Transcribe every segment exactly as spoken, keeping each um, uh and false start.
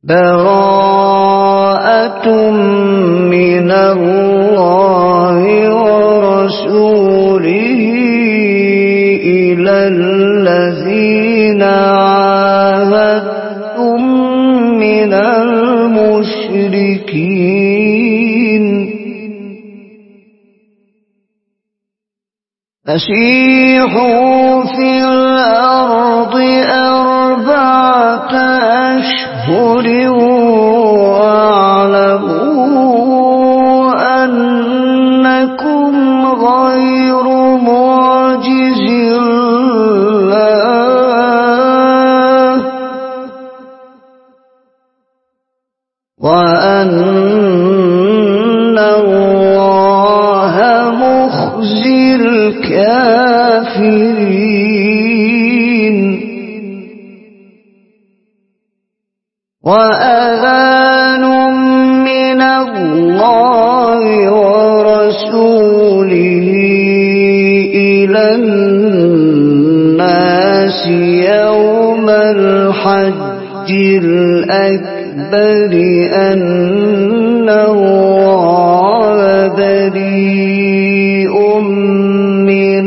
براءة من الله ورسوله إلى الذين عاهدتم من المشركين فسيحوا في الأرض أربعة أشهر واعلموا أنكم غير معجز الله وأن الله مخزي الكافرين. وأذان من الله ورسوله إلى الناس يوم الحج الأكبر أن الله بريء من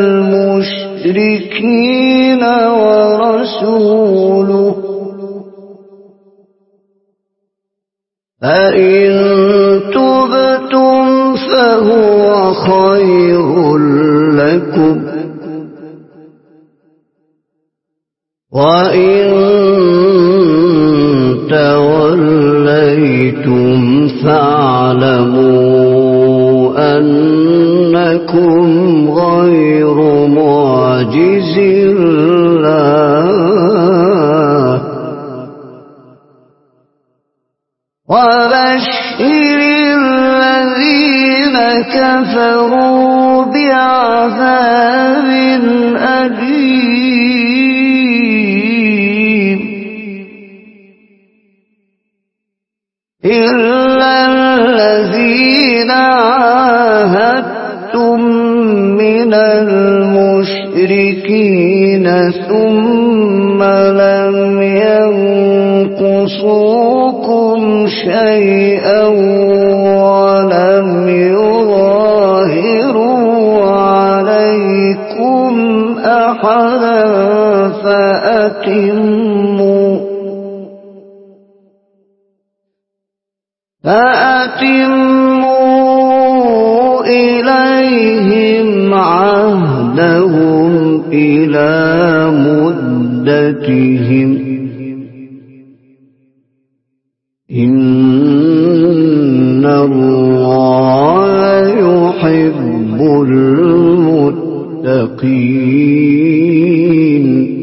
المشركين ورسوله فإن تبتم فهو خير لكم وإن توليتم فاعلموا أنكم غير معجز الله وبشر الذين كفروا بعذاب أليم إلا الذين عاهدتم من المشركين ثم لم ينقصوكم شيئا ولم يظاهروا عليكم أحدا فأتموا فأتموا إليهم عهدهم إلى مدتهم إن الله يحب المتقين.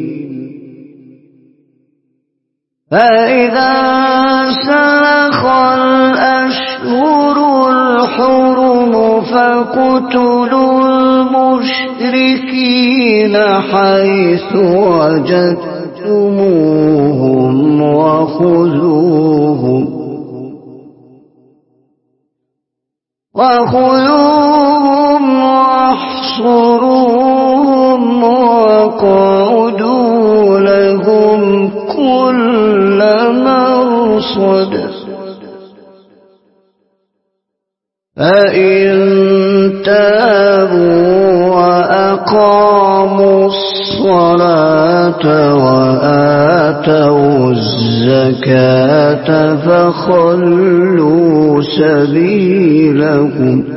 فإذا سلخ الأشهر الحرم فاقتلوا المشركين حيث وجدتموهم وخذوهم وخذوهم واحصروهم واقعدوا لهم كل مرصد فإن تابوا وأقاموا الصلاة وآتوا الزكاة فخلوا سبيلهم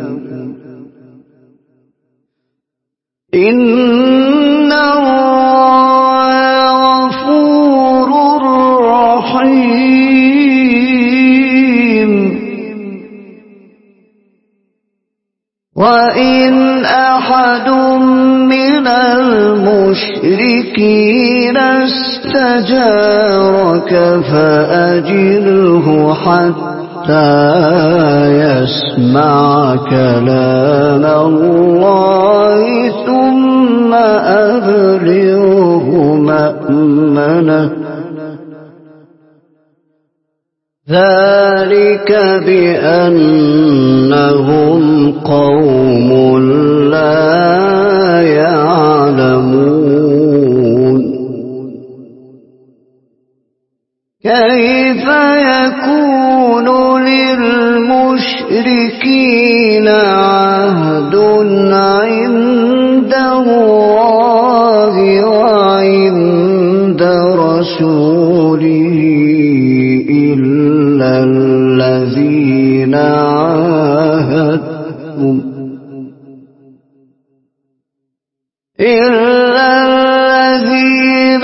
إن الله غفور رحيم. وإن أحد من المشركين استجارك فأجره حتى يسمع كلام الله ثم أبلغه مأمنه ذلك بأنهم قوم لا يعلمون. كيف يكون للمشركين عهد عند الله وعند رسوله إلا الذين عاهدتم إلا الذين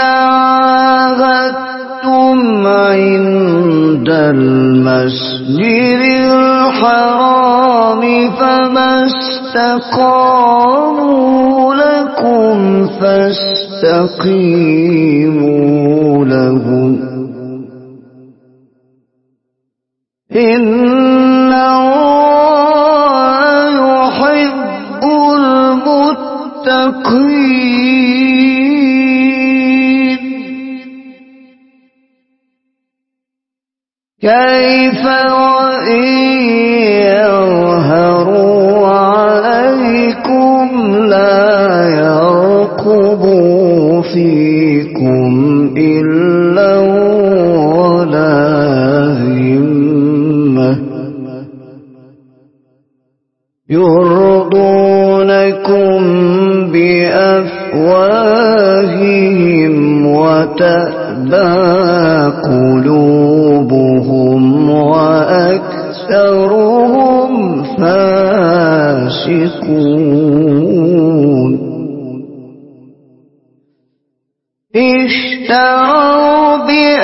عاهدتم عند المسجد الحرام فما استقاموا لكم فاستقيموا لهم إن الله يحب المتقين كيف وإن يظهروا عليكم لا يرقبوا فيكم إلا ولا ذمة يرضونكم بأفواههم وتأبى قلوبهم وأكثرهم فاسقون اشتروا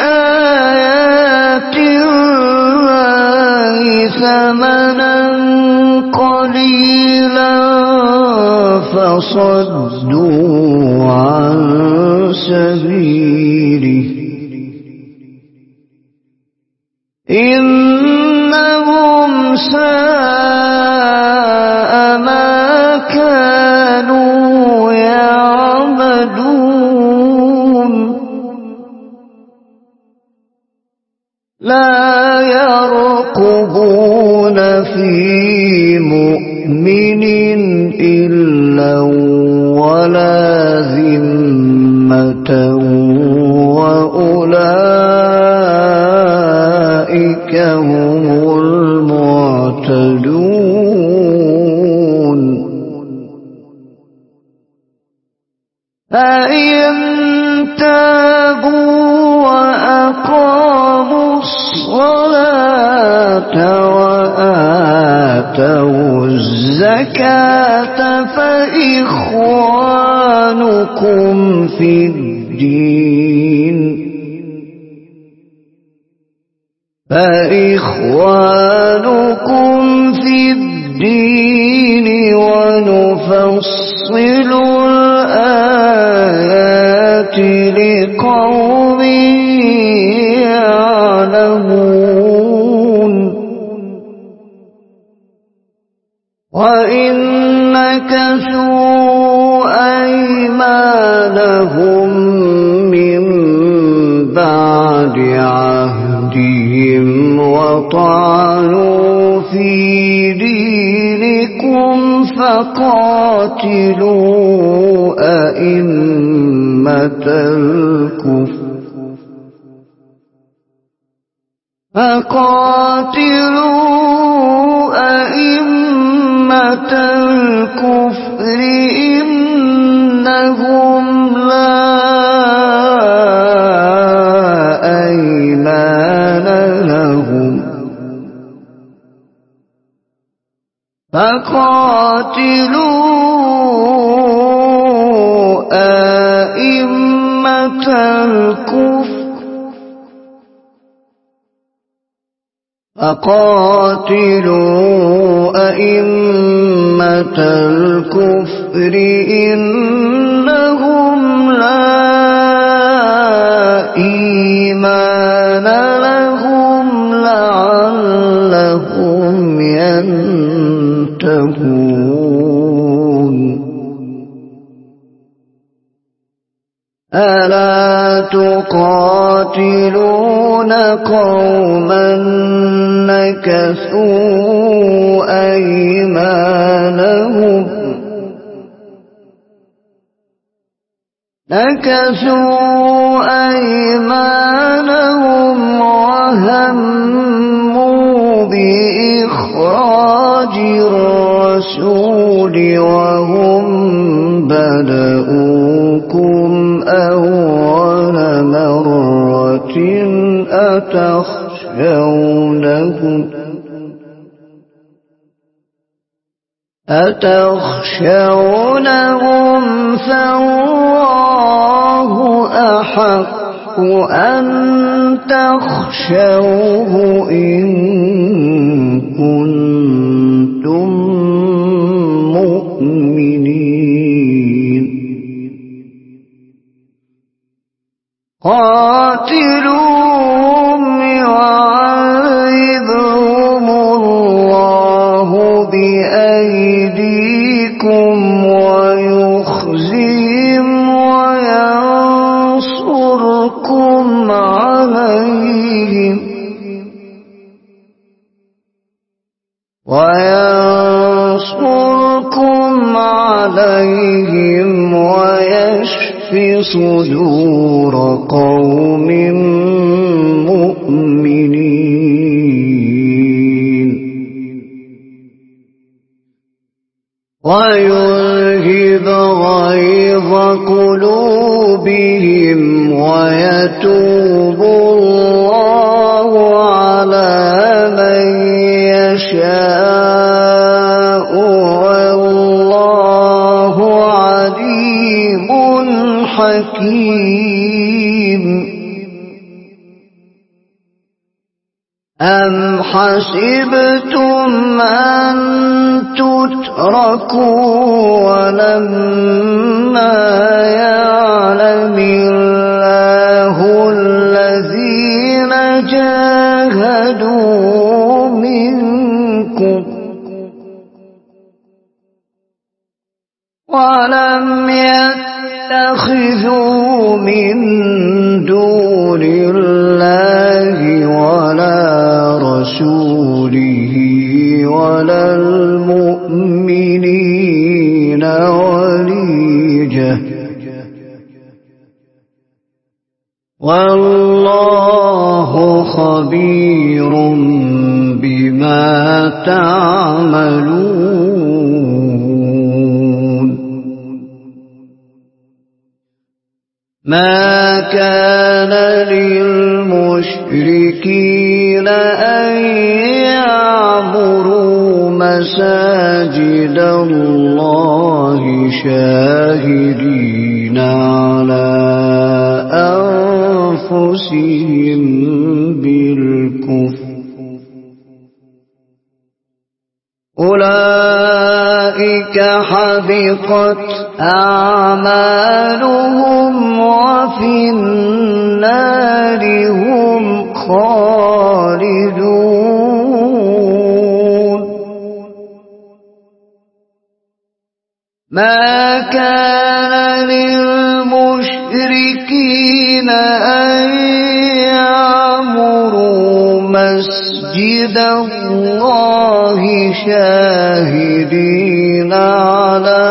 بآيات الله ثمنا قليلا فصدوا عن سبيله إنهم ساء ما كانوا يعملون لا يرقبون في مؤمن إلا ولا ذمة وأولئك هم المعتدون فإن تابوا وأقاموا الصلاة وآتوا الزكاة فإخوانكم في الدين فإخوانكم في الدين ونفصل الآيات لقوم يعلمون وإن نكثوا أيمانهم من بعد عهدهم وطعنوا في دينكم فقاتلوا أئمة الكفر فقاتلوا أئمة الكفر إنهم لا أيمان لهم فقاتلوا أئمة الكفر فقاتلوا أئمة الكفر إنهم لا إيمان لهم لعلهم ينتهون ألا تقاتلون قوما نكثوا أيمانهم نكثوا أيمانهم وهموا بإخراج الرسول وهم بدؤوكم أول مرة أتخشونهم أتخشونهم فالله أحق أن تخشوه إن كنتم مؤمنين قاتلوهم يعذبهم الله بأيديكم ويخزيهم وينصركم عليهم وينصركم عليهم ويشف صدور قوم مؤمنين ويذهب غيظ قلوبهم ويتوب الله على من يشاء والله عليم حكيم أم حسبتم أن تتركوا ولما يعلم الله الذين جاهدوا منكم ولم يتخذوا من دون الله ولا رسوله ولا المؤمنين وليجة والله خبير بما تعملون ما كان للمشركين أن يعمروا مساجد الله شاهدين على أنفسهم بالكفر أولئك حبطت أعمالهم وفي النار هم خالدون ما كان للمشركين أن يعمروا مسجد الله شاهدين على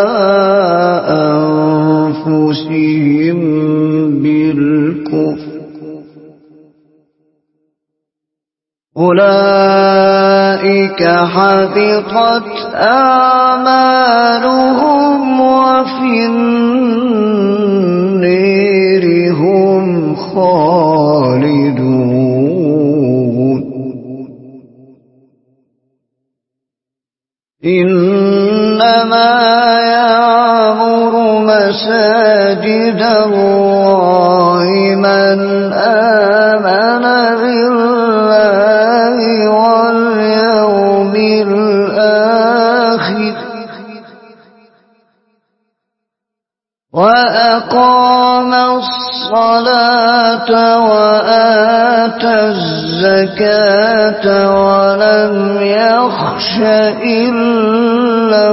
أنفسهم بالكفر أولئك حبطت أعمالهم وفي النار هم خالدون إنما يعمر مساجد الله من آمن بالله واليوم الآخر وأقام الصلاة وآتى الزكاة ولم يخش إلا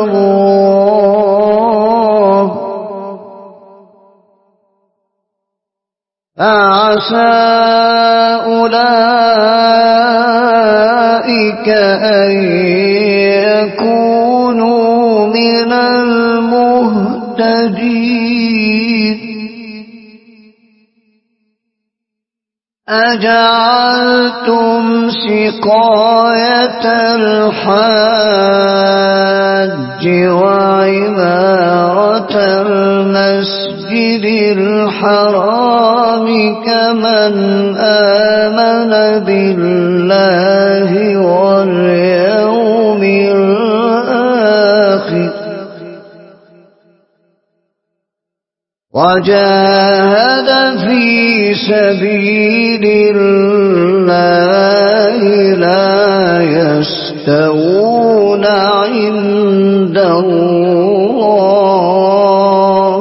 الله فعسى أولئك أن يكونوا من المهتدين أجعلتم سقاية الحاج وعمارة المسجد الحرام كمن آمن بالله واليوم الآخر وجاهد في سبيل الله لا يستوون عند الله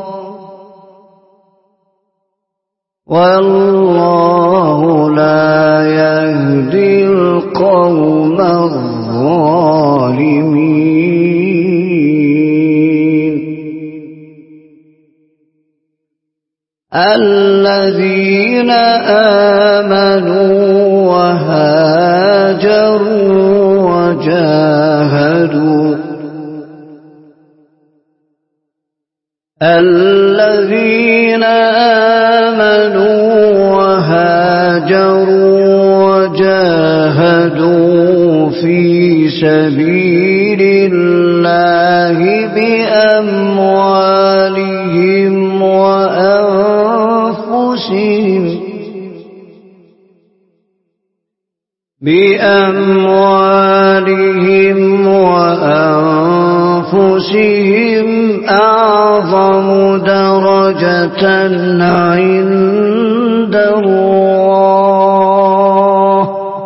والله لا يهدي القوم الظالمين الذين آمنوا وهاجروا وجاهدوا الذين آمنوا وهاجروا وجاهدوا في سبيل الله بأموالهم وأنفسهم بأموالهم وأنفسهم أعظم درجة عند الله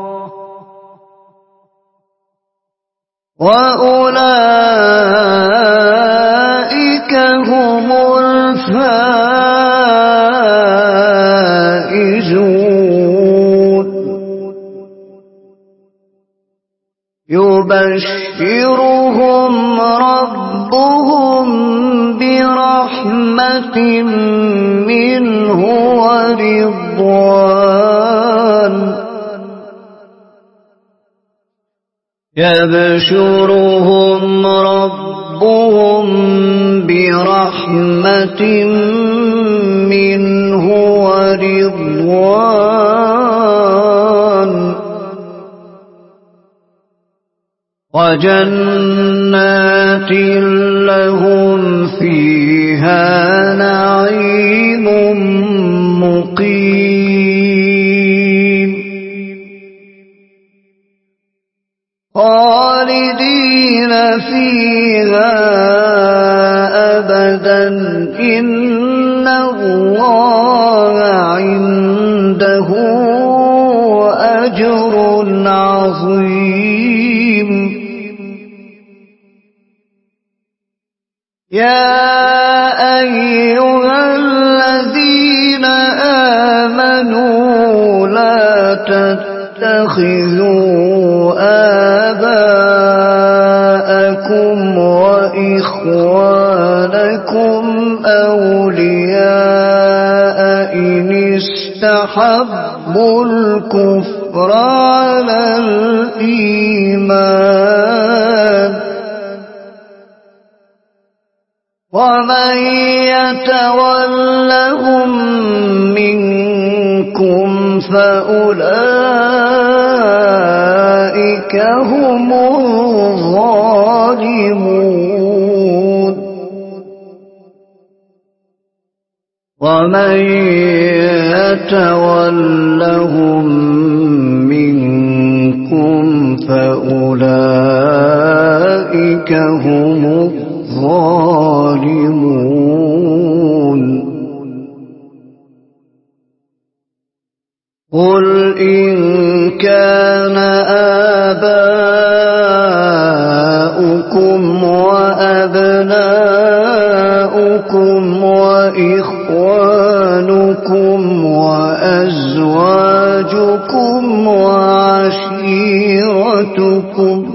وأولئك هم الفائزون يبشرهم ربهم برحمة منه ورضوان يبشرهم ربهم برحمة منه ورضوان وجنات لهم فيها نعيم مقيم خالدين فيها أبدا إن الله عنده أجر عظيم يا أيها الذين آمنوا لا تتخذوا آباءكم وإخوانكم أولياء إن استحبوا الكفر على الإيمان ومن يتولهم منكم فأولئك هم الظالمون ومن يتولهم منكم فأولئك هم الظالمون قل إن كان آباؤكم وأبناؤكم وإخوانكم وأزواجكم وعشيرتكم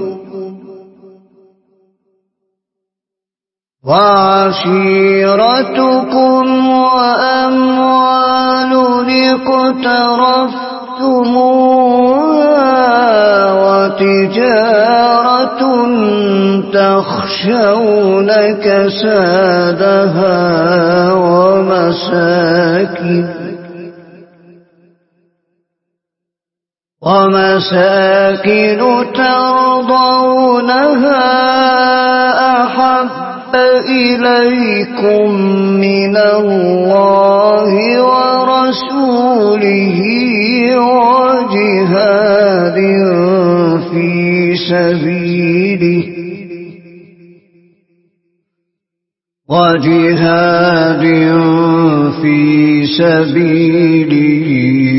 وعشيرتكم وأموال اقترفتموها وتجارة تخشون كسادها ومساكن ومساكن ترضونها أحب إليكم من الله ورسوله وجهاد في سبيله وجهاد في سبيله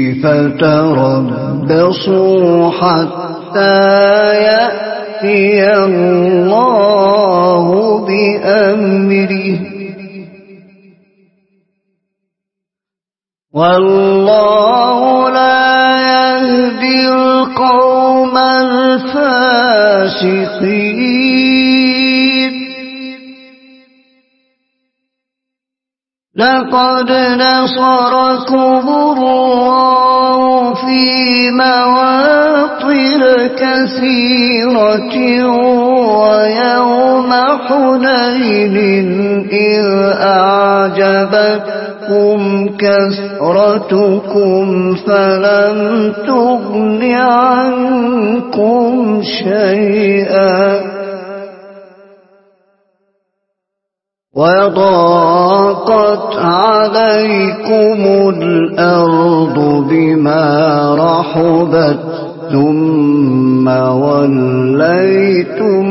فتربصوا حتى يأتي الله بأمره والله لا يهدي القوم الفاسقين. لقد نصركم الله في مواطن كثيرة ويوم حنين إذ أعجبتكم كثرتكم فلم تغن عنكم شيئا وضاقت عليكم الأرض بما رحبت ثم وليتم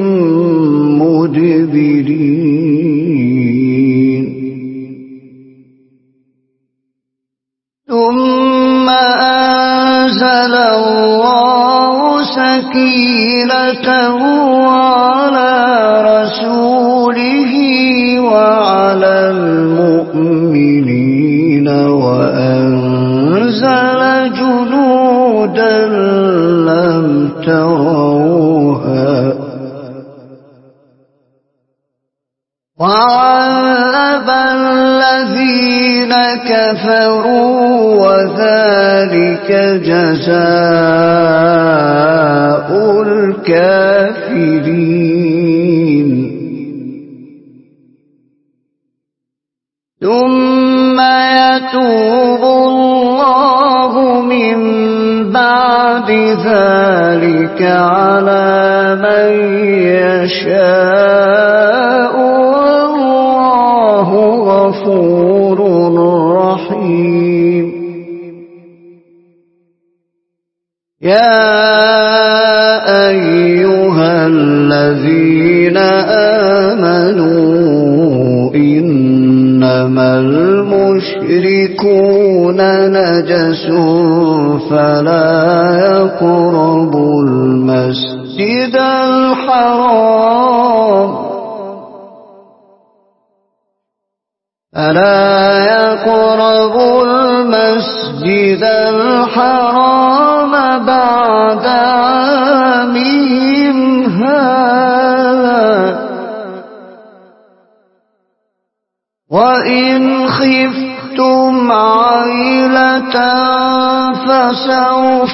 مدبرين. ثم أنزل الله سكينته على رسوله وعلى المؤمنين وأنزل جنودا لم تروها وعذب الذين كفروا وذلك جزاء الكافرين. ثم يتوب الله من بعد ذلك على من يشاء والله غفور رحيم. يا أيها الذين آمنوا إنما المشركون نجس فلا يقربوا المسجد الحرام فلا يقربوا المسجد الحرام بعد عامهم هذا وإن خفتم عيلة فسوف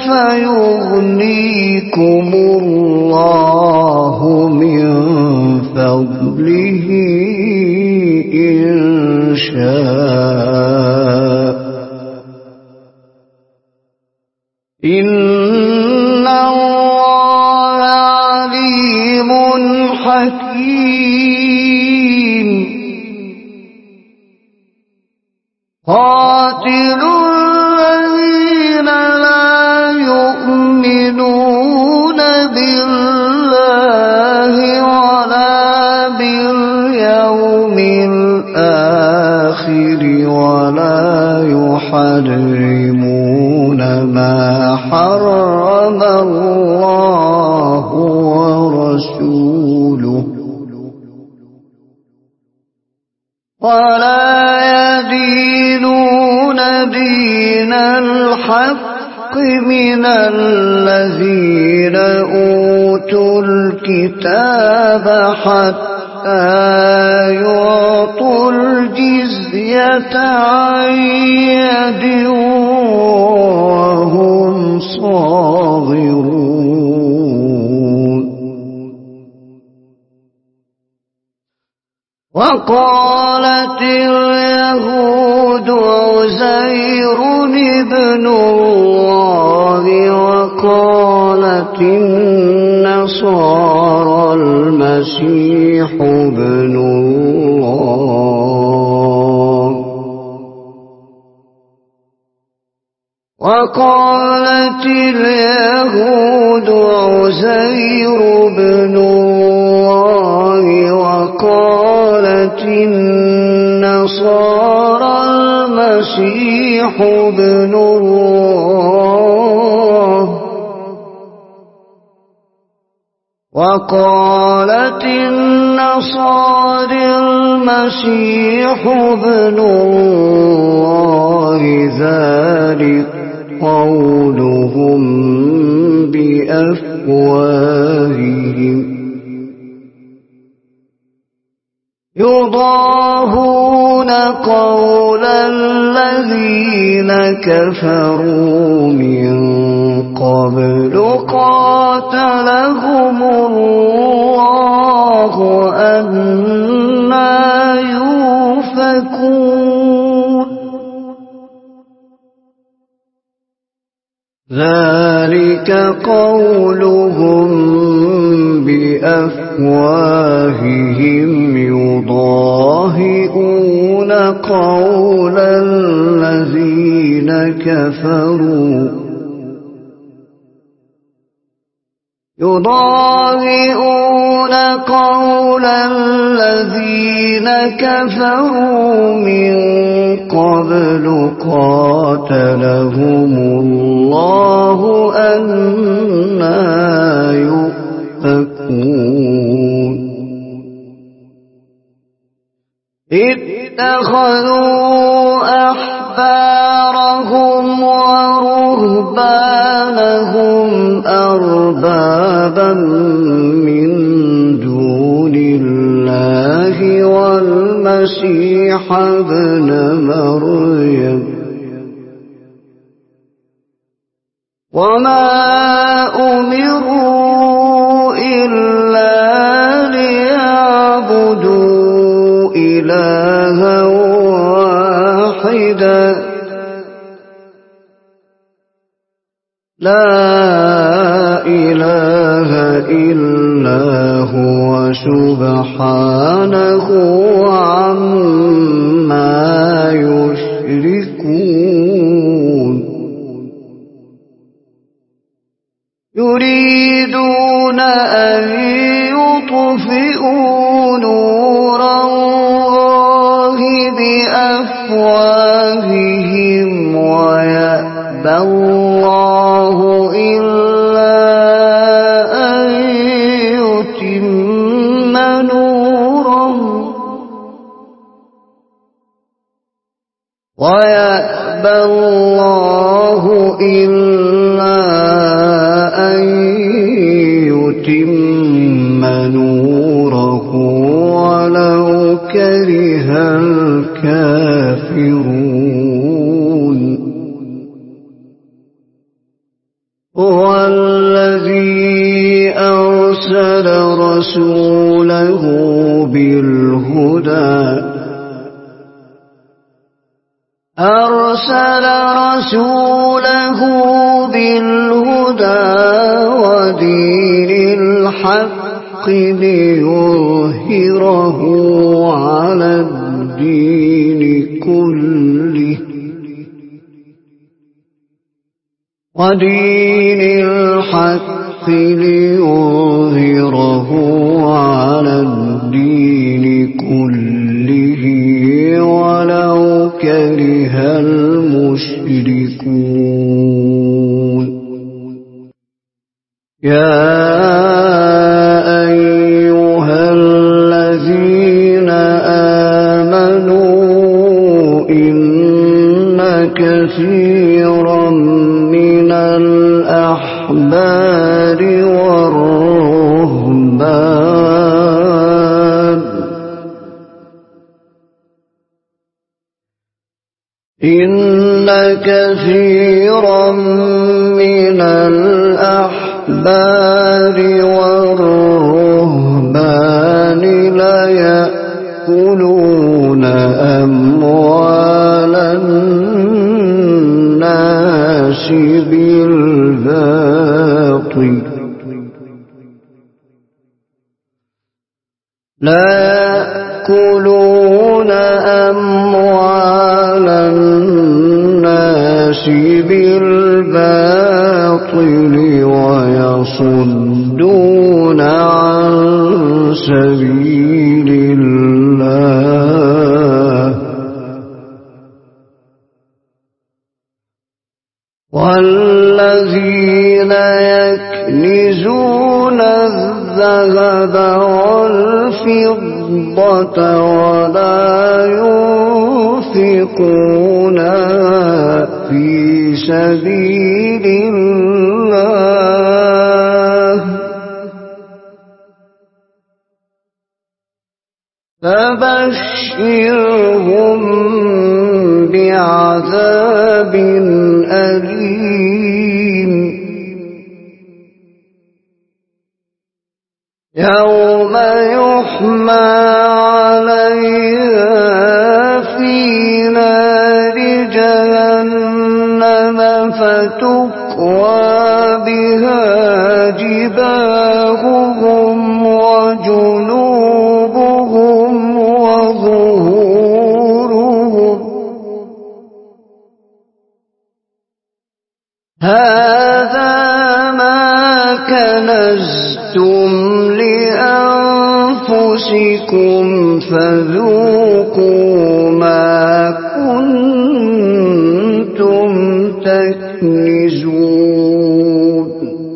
يغنيكم الله من فضله إن شاء إن الله عليم حكيم. قاتلوا الذين لا يؤمنون بالله ولا باليوم الآخر ولا يحرمون ما حرم الله ورسوله ولا يدينون دين الحق من الذين أوتوا الكتاب حتى يعطوا الجزية عن يد وهم صاغرون. وقالت اليهود عزير ابن الله وقالت النصارى المسيح ابن الله وقالت اليهود عزير ابن الله وقالت النصارى المسيح ابن الله وقالت النصارى المسيح ابن الله ذلك قولهم بأفواههم يضاهون قول الذين كفروا من قبل قاتلهم الله أنى يؤفكون ذلك قولهم بأفواههم يضاهئون قول الذين كفروا يضاهئون قول الذين كفروا من قبل قاتلهم الله أنى يؤفكون اتخذوا أحبارهم ورهبانهم أربابا من دون الله والمسيح ابن مريم وما أمروا إلا ليعبدوا إلها واحدا لا إله إلا هو سبحانه عما يشركون يريدون أن يطفئوا نور الله بأفواههم ويأبى الله إلا أن يتم نوره ويأبى الله إلا أن يتم نوره ولو كره الكافرون هو الذي أرسل رسوله بالهدى أرسل رسوله بالهدى ودين الحق ليظهره على الدين كله ودين الحق ليظهره على الدين كله ولو كره المشركون يا أيها الذين آمنوا إن كثيرا من الأحبار والرهبان إن كثيرا من الأحبار والرهبان ليأمرون يأكلون أموال الناس بالباطل لا يأكلون أموال الناس بالباطل ويصدون عن سبيل الله والذين يكنزون الذهب والفضة ولا ينفقونها في سبيل الله فبشرهم بعذاب أليم يوم يحمى عليها في نار جهنم فتكوى بها جباههم وجنوبهم وظهورهم هذا ما كنزتم لأنفسكم فذوقوا ما كنتم تكنزون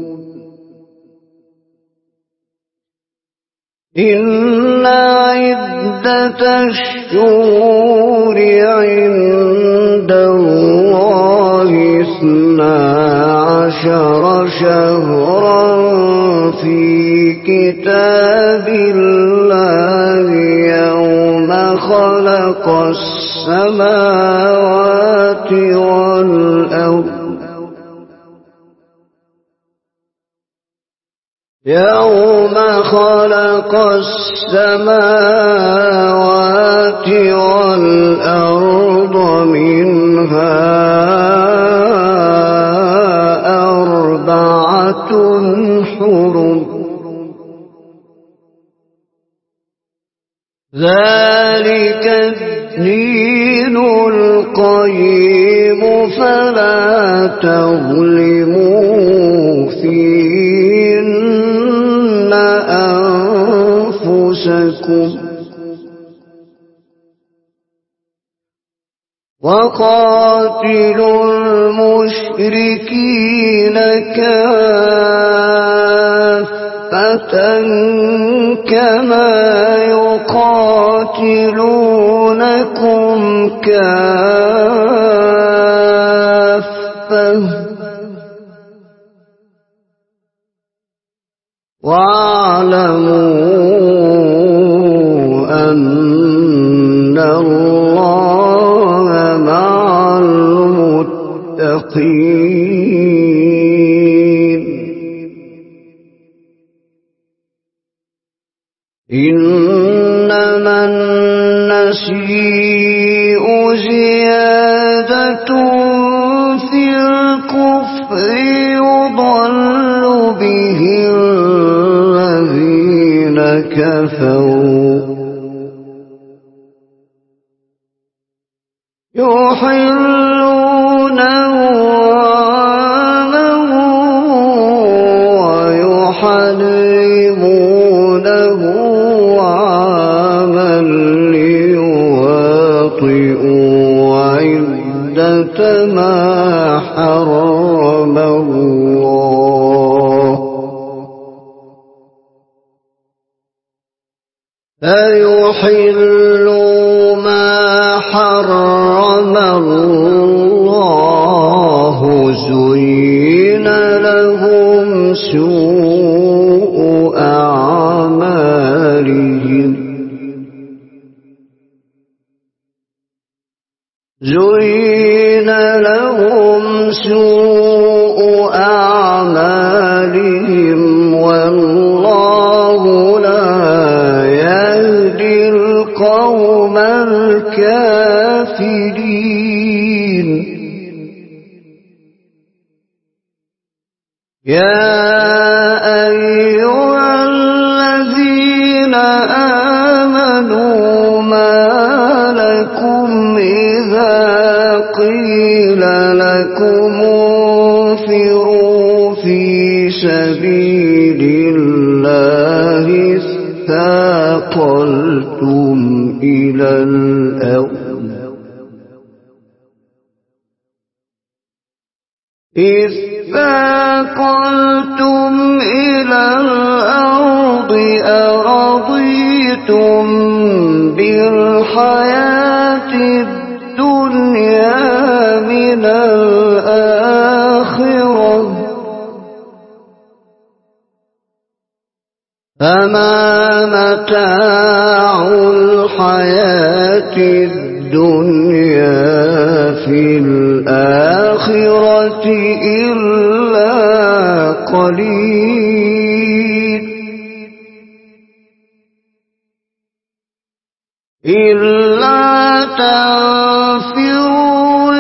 إن عدة الشهور عند الله اثنا عشر شهرا في كتاب الله يوم خلق السماوات والأرض يوم خلق السماوات والأرض منها أربعة حرم ذلك الدين القيم فلا تظلموا فيهن أنفسكم وقاتلوا المشركين كافة كما يقاتلونكم كافة واعلموا أن الله مع المتقين إنما النسيء زيادة في الكفر يضل به الذين كفروا يحلونه عامه ويحرمونه عاما ليواطئوا عدة ما حرم الله فيحلوا ما حرم الله زين لهم سوء أعمالهم زين لهم سوء أعمالهم والله لا يهدي القوم يا أيها الذين آمنوا ما لكم إذا قيل لكم انفروا في سبيل الله اثاقلتم إلى الأرض إذ ثاقلتم إلى الأرض أرضيتم بالحياة الدنيا من الآخرة فما متاع الحياة الدنيا في الآخرة إلا قليل إلا تنفروا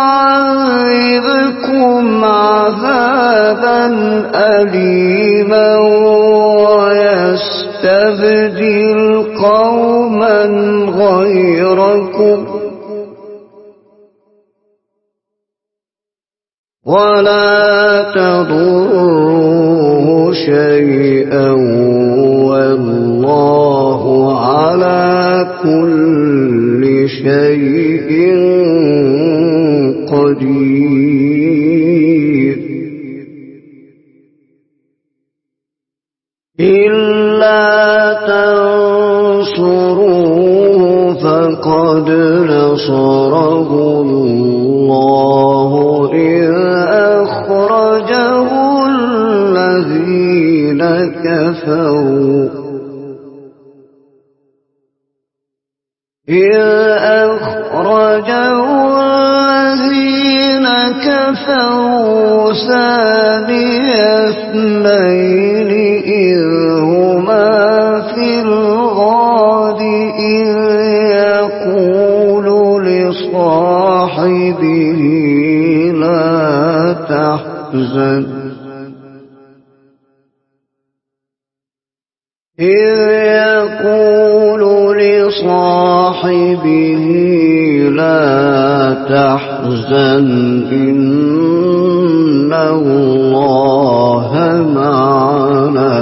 يعذبكم عذابا أليما ويستبدل قوما غيركم ولا تضروه شيئا والله على كل شيء قدير إلا تنصروه فقد نصره الله إذ أخرجه الذين كفروا إذ أخرجه الذين كفروا ثاني اثنين إذ هما في الغار إذ يقول لصاحبه لا تحزن إذ يقول لصاحبه لا تحزن إن الله معنا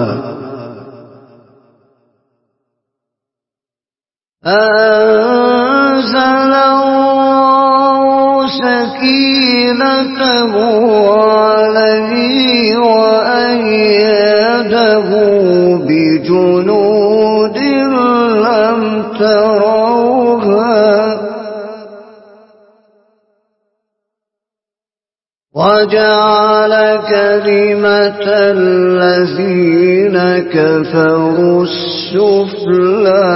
أنزل الله سكينته عليه وأيده بجنود لم تروها وجعل كلمة الذين كفروا السفلى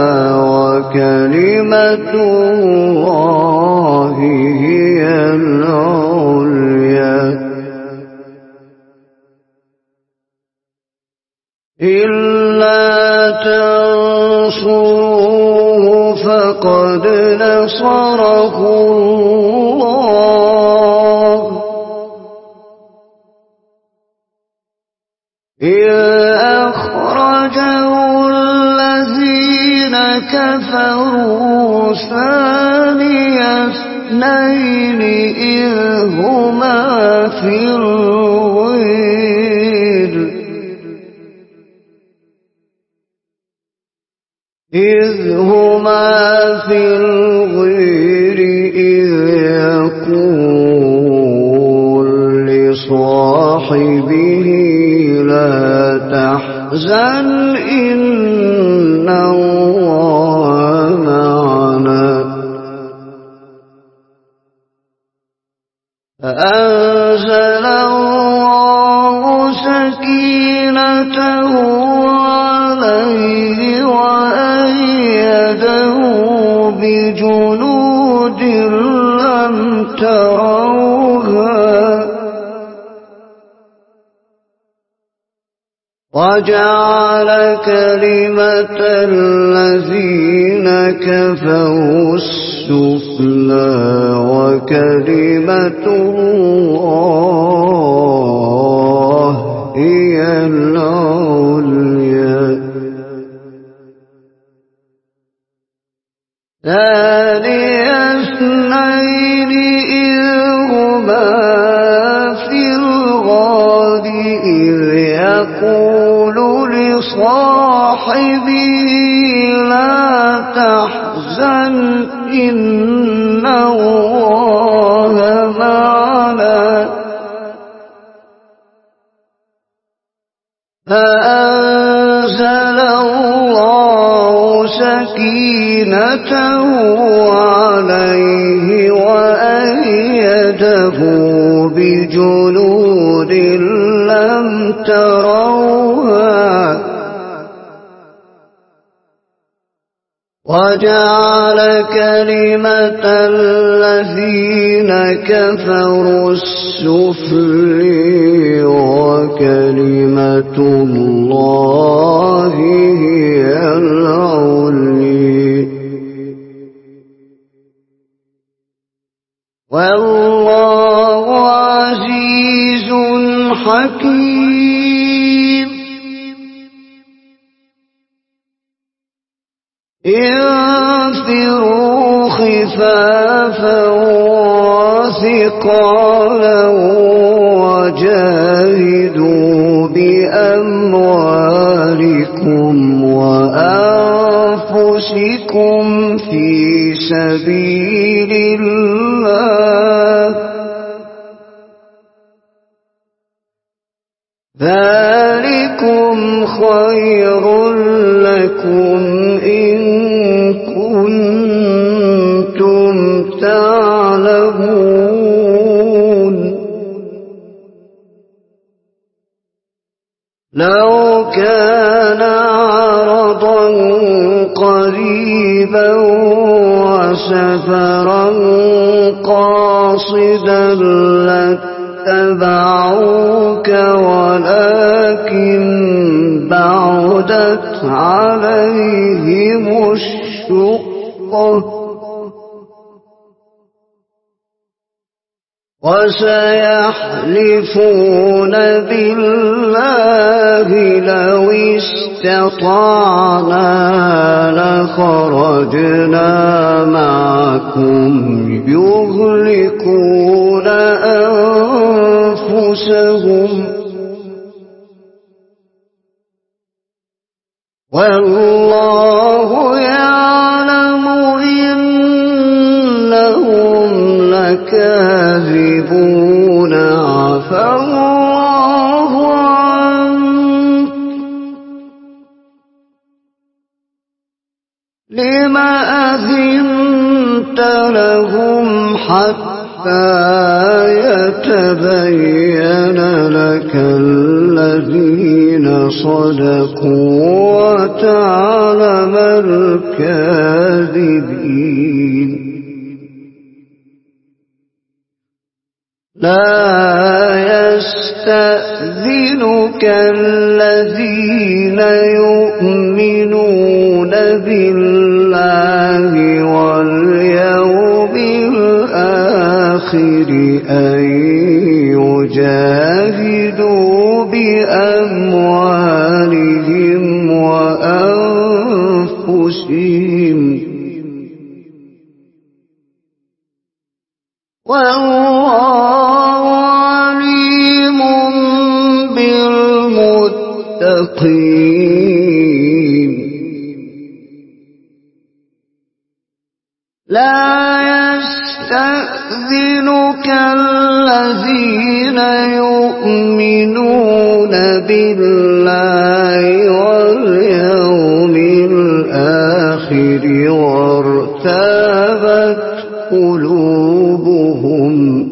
وكلمة الله هي العليا إلا تنصروه فقد نصره الله إذ أخرجه الذين كفروا ثاني اثنين إذ هما في الغير إذ هما في الغير إذ يقول لصاحبه لا تحزن إن الله معنا فأنزل الله سكينته عليه وأيده بجنود لم تروها وجعل كلمة الذين كفروا السفلى وكلمة الله العليا ثاني اثنين إذ هما في الغار إذ يقول لصاحبه لا تحزن إن الله معنا فأنزل الله سكينته عليه وأيده بجنود لم تروها وجعل كلمة الذين كفروا السفلي وكلمة الله هي العليا والله عزيز حكيم انفروا خفافا وثقالا وجاهدوا بأموالكم وأنفسكم في سبيل الله ذلكم خير لكم إن كنتم تعلمون لو كان عرضا قريبا وسفرا قاصدا لاتبعوك ولكن بعدت عليهم الشقة وسيحلفون بالله لو استطعنا لخرجنا معكم يهلكون أنفسهم والله يعلم إنهم لكاذبون عفى الله عنك لم أذنت لهم حتى يتبين لك الذين صدقوا وتعلم الكاذبين لا يستأذنك الذين يؤمنون بالله واليوم الآخر أن يجاهدوا بأموالهم وأنفسهم والله عليم بالمتقين لا يستأذنك الذين يؤمنون بالله واليوم الآخر وارتابت قلوبهم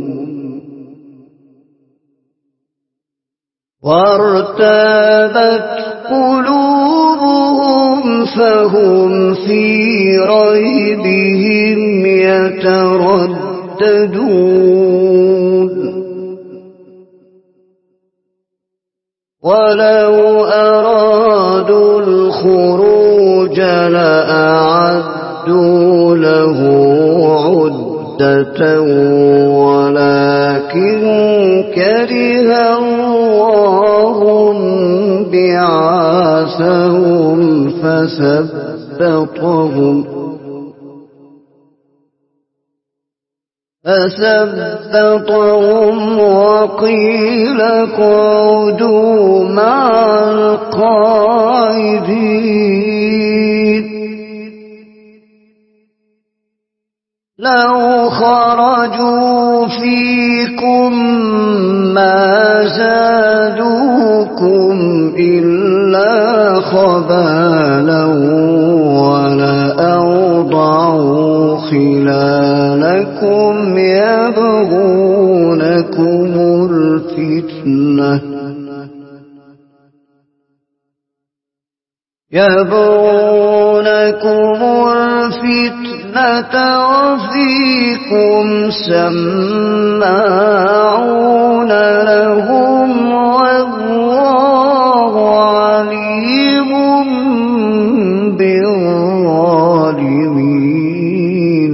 وارتابت قلوبهم فهم في ريبهم يترددون ولو أرادوا الخروج لأعدوا له عدة ولكن كره الله بعاثهم فثبطهم فثبطهم وقيل اقعدوا مع القاعدين لو خرجوا فيكم ما زادوكم إلا خبالا ولأوضعوا خلالكم يبغونكم الفتنة يبغونكم الفتنة وفيكم سماعون لهم والله عليم بالظالمين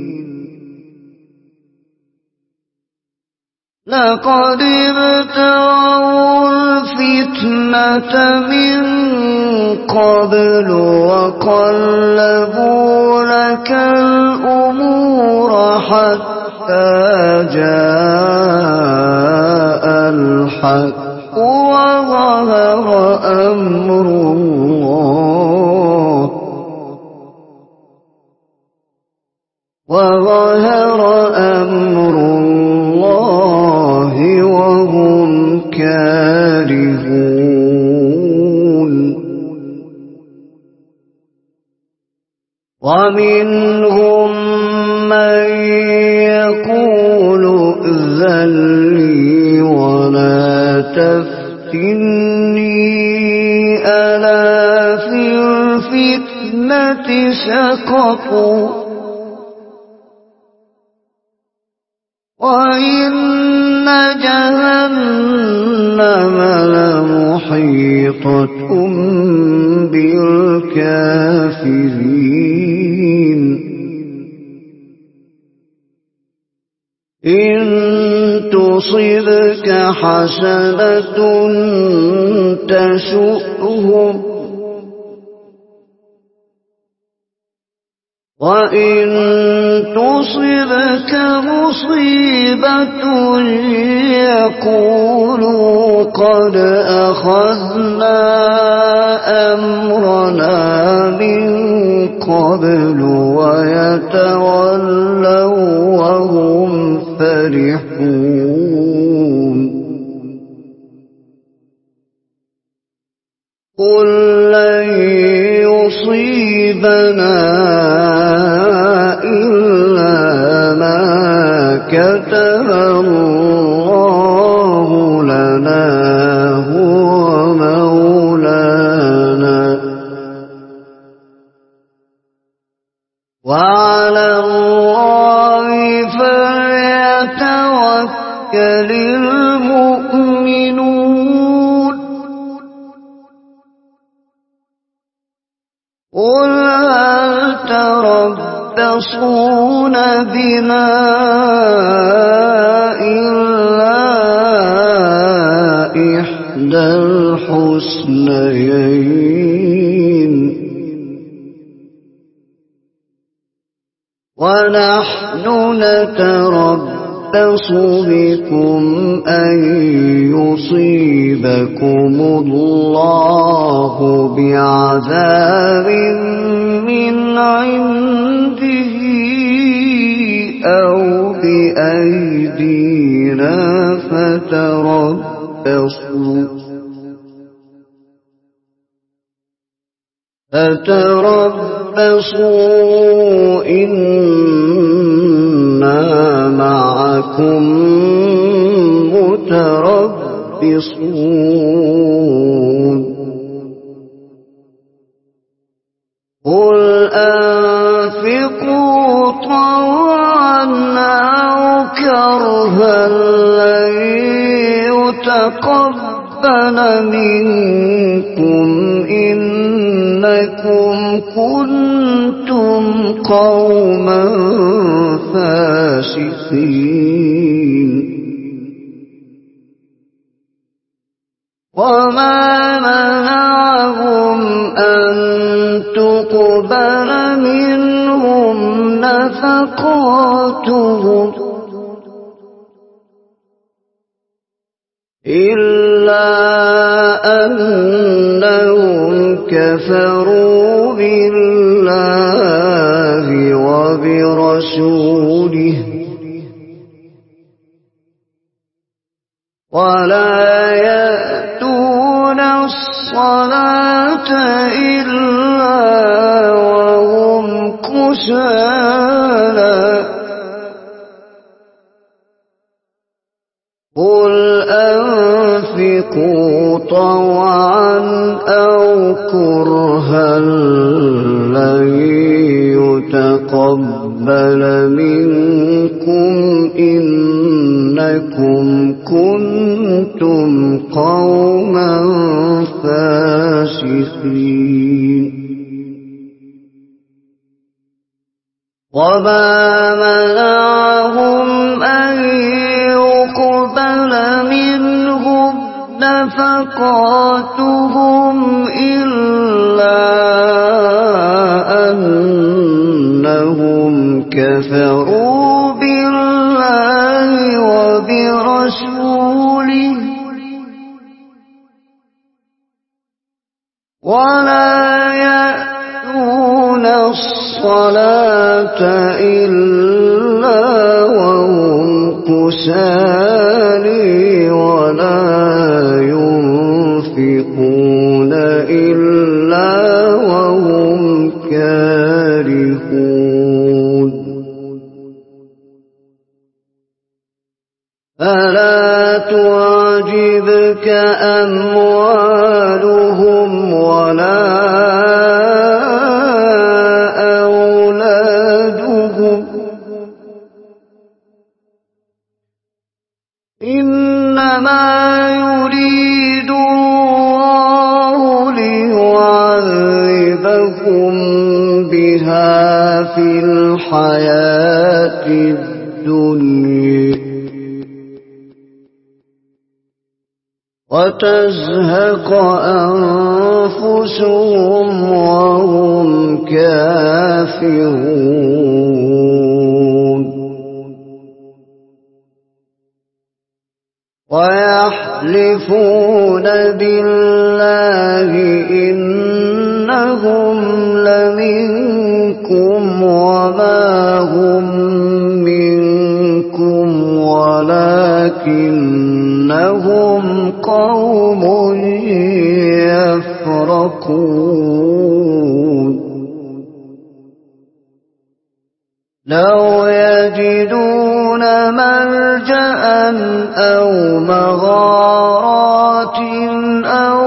لقد ابتغوا الفتنة من قبل وقلبوا لك الأمور حتى جاء الحق وظهر أمر الله وظهر أمر الله وهم كارهون ومنهم من يقول ائذن لي ولا تفتني ألا في الفتنة سقطوا وإن جهنم لمحيطة بالكافرين إن تصبك حسنة تسؤهم وإن تصبك مصيبة يقولوا قد أخذنا أمرنا من قبل ويتولوا وهم فرحون قل لن يصيبنا إلا ما كتب الله لنا هو مولانا وعلى الله فليتوكل المؤمنون قل هل تربصون بنا إلا إحدى الحسنيين ونحن نتربص بكم أن يصيبكم الله بعذاب من عنده أو بأيدينا فتربصوا فتربصوا إنا معكم متربصون قل أنفقوا طوعا أو كرها لن يتقبل منكم إنكم كنتم قوما فاسقين وما منعهم أن تقبل منهم نفقاتهم إلا أنهم كفروا بالله وبرسوله ولا يأتون الصلاة إلا وهم كسالى قل أنفقوا طوعا أو كرها لن يتقبل منكم إنكم كنتم قوما فاسقين وما منعهم أن يقبل منهم نفقاتهم إلا أنهم كفروا بالله وبرسوله ولا يأتون الصلاة إلا وهم كسالى ولا ينفقون إلا وهم كارهون فلا تعجبك أموالهم ولا أولادهم إنما يريد الله ليعذبهم بها في الحياة الدنيا وتزهق أنفسهم وهم كافرون ويحلفون بالله إنهم لمنكم وما هم منكم ولكنهم قوم يفرقون لو يجدون ملجأ أو مغارات أو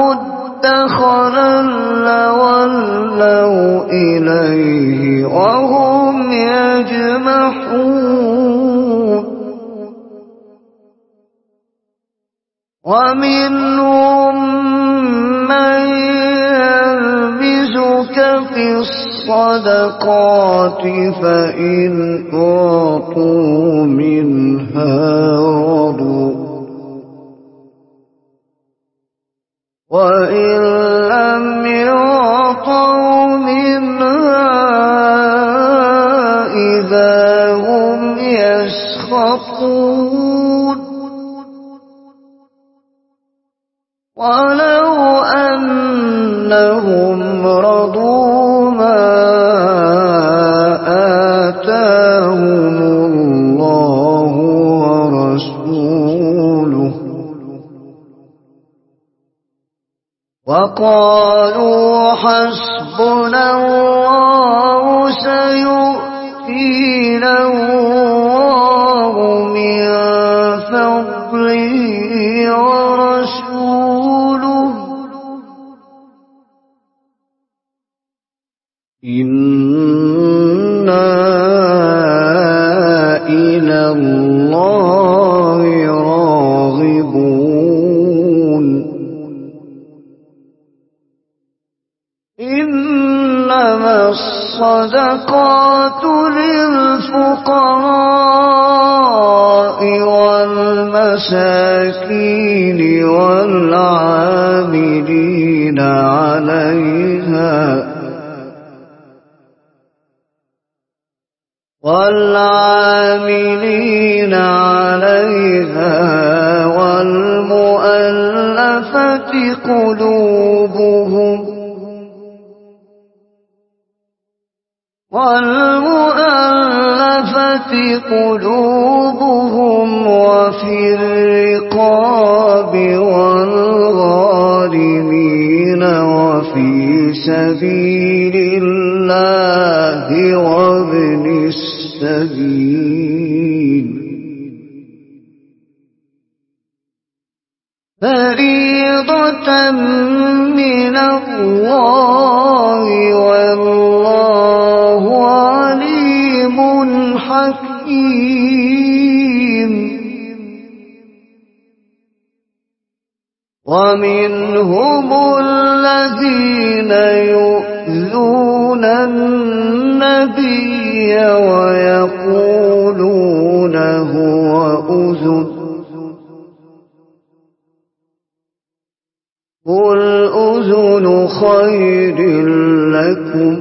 مدخلا لولوا إليه وهم يجمحون ومنهم من يلمزك في الصدقات فإن أعطوا منها رضوا وإن لم يعطوا منها إذا هم يسخطون ولو أنهم رضوا ما آتاهم الله ورسوله وقالوا حسبنا الله سيؤتينا الله من فضله ورسوله إنا إلى الله راغبون إنما الصدقات للفقراء والمساكين والعاملين عليها والعاملين عليها والمؤلفة قلوبهم والمؤلفة قلوبهم وفي الرقاب والغارمين وفي سبيل الله وابن السبيل فريضة من الله والله عليم حكيم. ومنهم الذين يؤذون النبي ويقولون هو أذن قل أذن خير لكم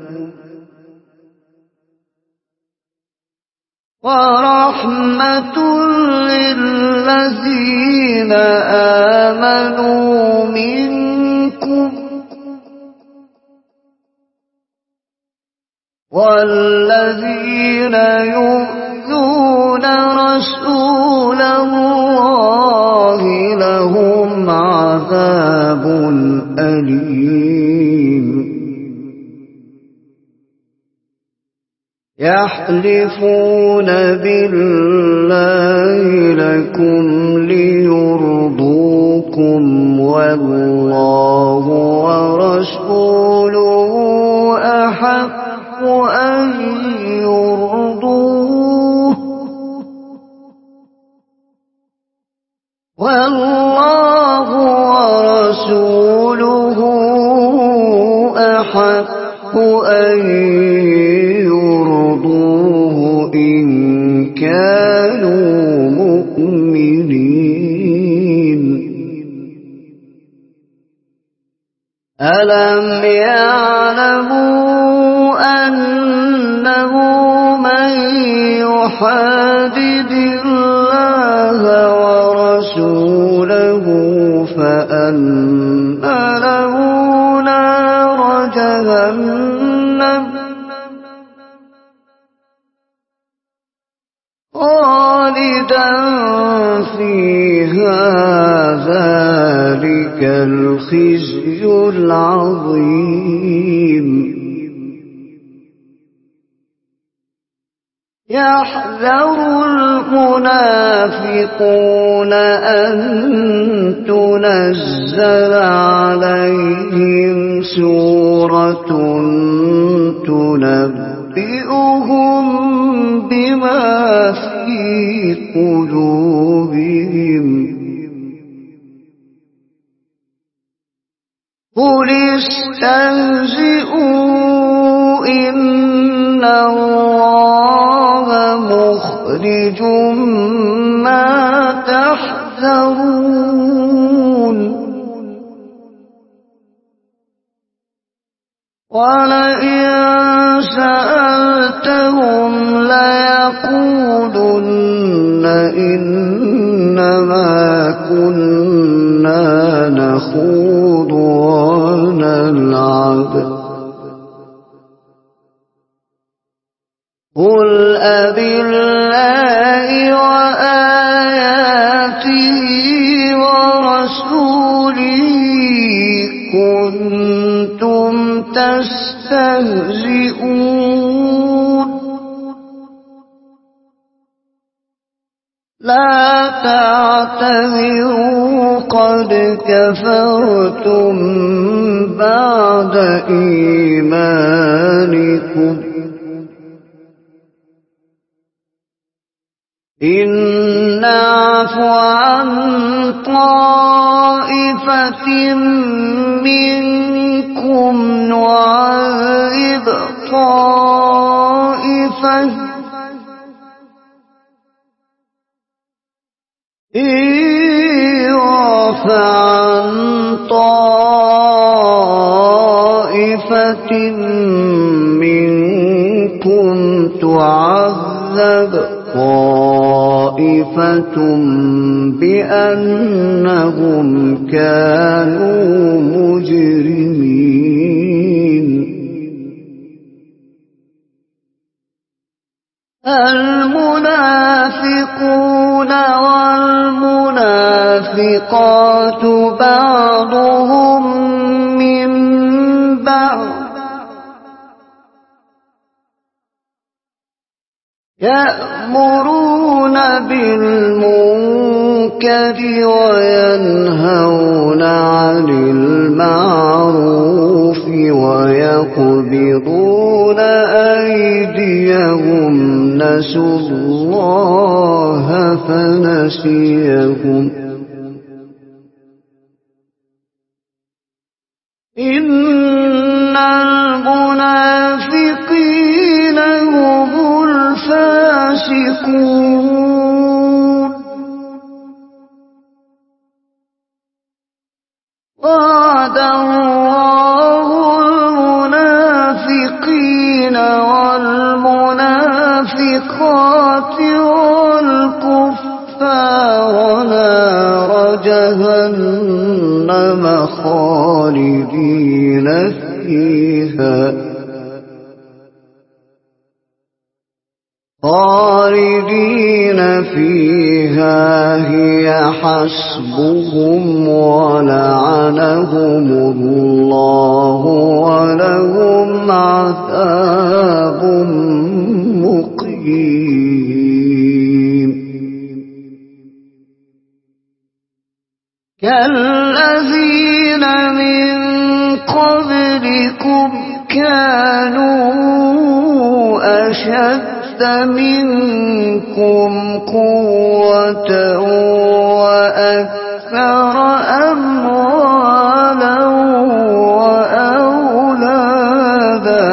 ورحمة للذين آمنوا منكم والذين يؤذون رسول الله لهم عذاب أليم. يحلفون بالله لكم ليرضوكم والله ورسوله أحق أن يرضوه والله ورسوله أحق أن يرضوه إن كانوا مؤمنين. ألم يعلموا أنه من يحادد الله ورسوله فأن له نار جهنم خالدا فيها ذلك الخزي العظيم. يحذر المنافقون أن تنزل عليهم سورة تنبئهم بما في قلوبهم قل استهزئوا إن الله مخرج ما تحذرون. ولئن سألتهم ليقولن إنما كنا نخوض ونلعب قل أبالله وآياته ورسوله كنتم تستهزئون. لا تعتذروا قد كفرتم بعد إيمانكم إن نعف عن طائفة منكم نعذب طائفة عن طائفة منكم تعذب طائفة بأنهم كانوا مجرمين. المنافقون والمنافقات بعضهم من بعض يأمرون بالمنكر وينهون عن المعروف ويقبضون أيديهم نسوا الله فنسيهم إن المنافقين هم الفاسقون. وعد الله المنافقين والمنافقات والكفار نار جهنم خالدين فيها خالدين فيها هي حسبهم ولعنهم الله ولهم عذاب مقيم. كالذين من قبلكم كانوا أشد منكم قوة وأكثر أموالا وأولادا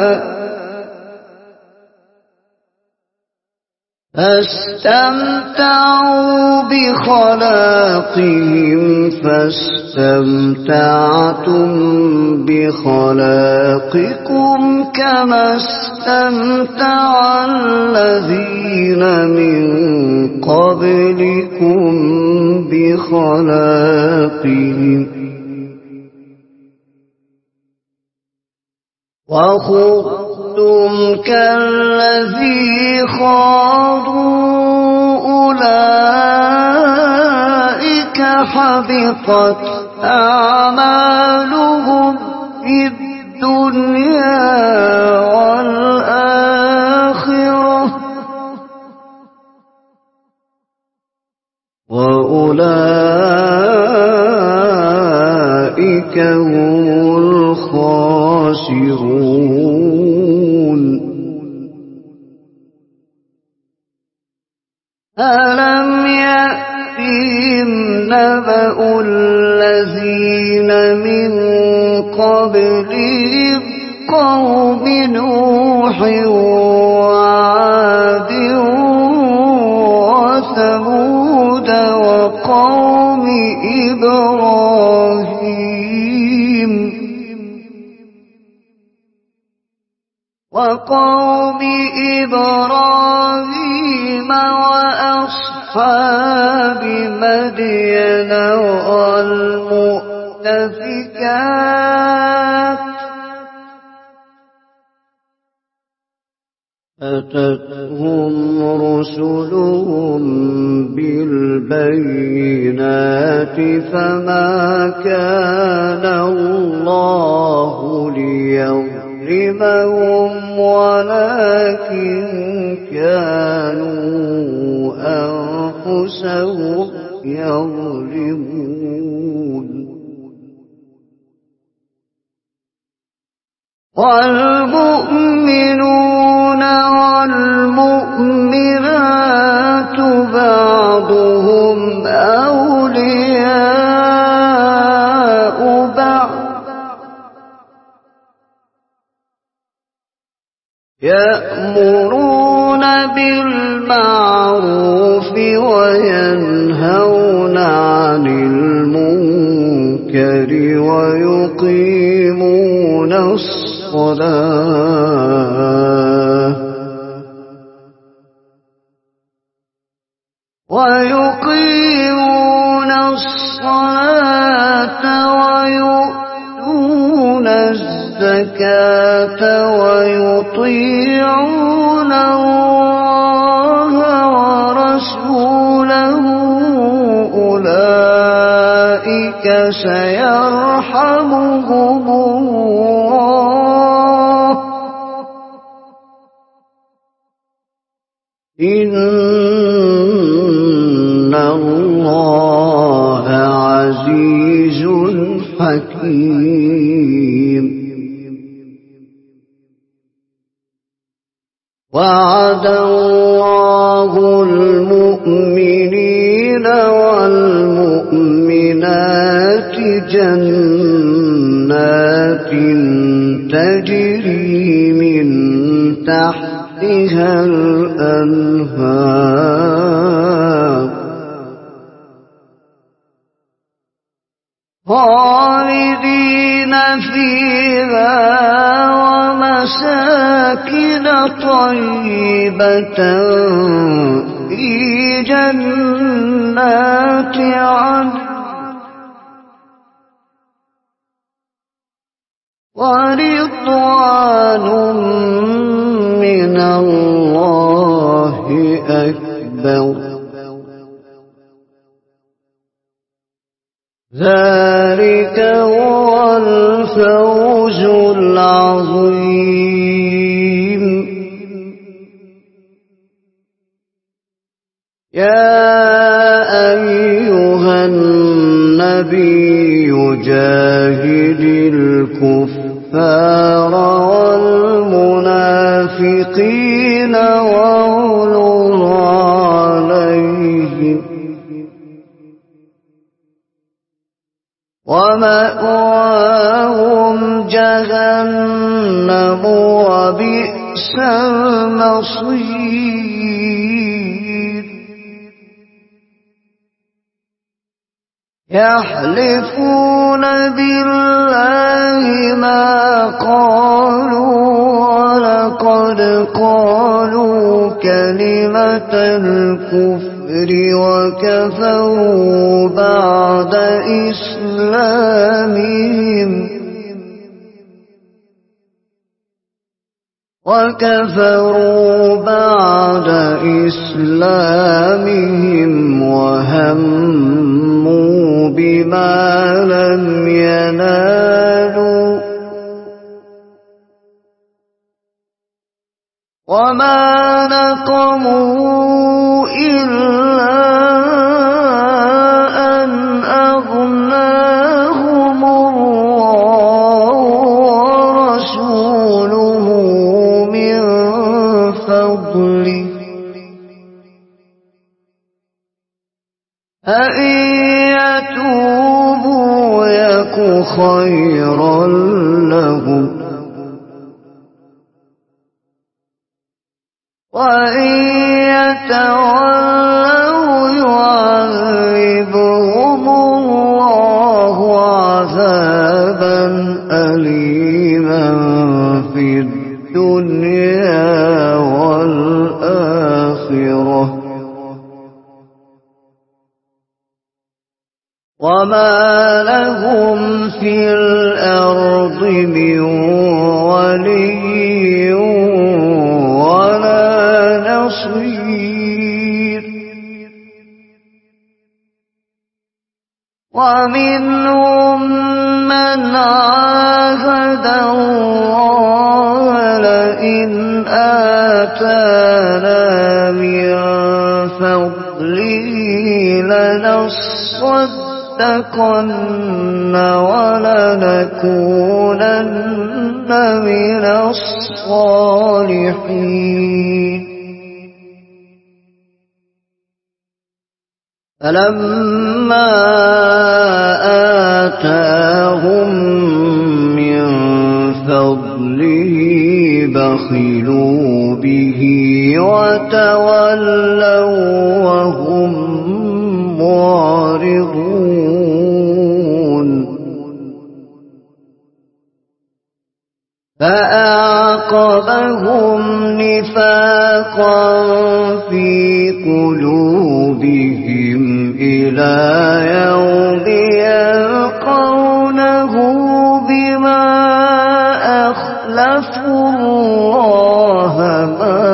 فاستمتعوا بخلاقهم فاستمتعتم بخلاقكم كما استمتع الذين من قبلكم بخلاقهم وخضتم كالذي خاضوا أولئك حبطت أعمالهم في الدنيا والآخرة وأولئك هم الخاسرون. ألم يأتهم نبأ الذين من قبلهم قوم نوح وعاد وثمود وقوم إبراهيم وقوم إبراهيم وأصحاب مدين والمؤتفكات أتتهم رسلهم بالبينات فما كان الله ليظلمهم ولكن كانوا أنفسهم يظلمون. والمؤمنون والمؤمنات بعضهم أولياء بعض يأمرون بالمعروف وينهون عن المنكر ويقيمون الصلاة ويقيمون الصلاة ويؤتون الزكاة ويطيعون الله ورسوله أولئك سيرحمهم الله إن الله عزيز حكيم. وعد الله المؤمنين والمؤمنات جنات تجري من تحتها الأنهار خالدين فيها ومساكن طيبة في جنات عدن ورضوان من الله أكبر ذلك هو الفوز العظيم. يا أيها النبي جاهد الكفار والمنافقين واغلظ عليهم ومأواهم جهنم وبئس المصير. يحلفون بالله ما قالوا ولقد قالوا كلمة الكفر وكفروا بعد إسلامهم وكفروا بعد إسلامهم وهموا بما لم ينالوا وما نقموا إلا أن أغناهم الله ورسوله من فضله أئن يتوبوا يك خيرا لهم وإن يتولوا يعذبهم الله عذابا أليما في الدنيا والآخرة وما لهم في الأرض من ولي ولا نصير. ومنهم من عاهد الله لئن آتانا من فضله لنصدقن ولنكونن من الصالحين. فلما آتاهم من فضله بخلوا به وتولوا وهم معرضون فأعقبهم نفاقا في قلوبهم إلى يوم يلقونه بما أخلفوا الله ما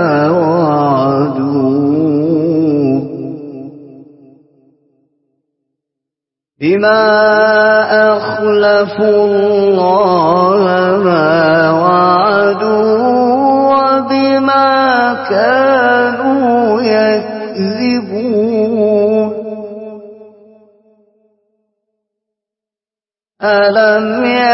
وعدوه بما أخلفوا الله ما وعدوه وبما كانوا يكذبون ألم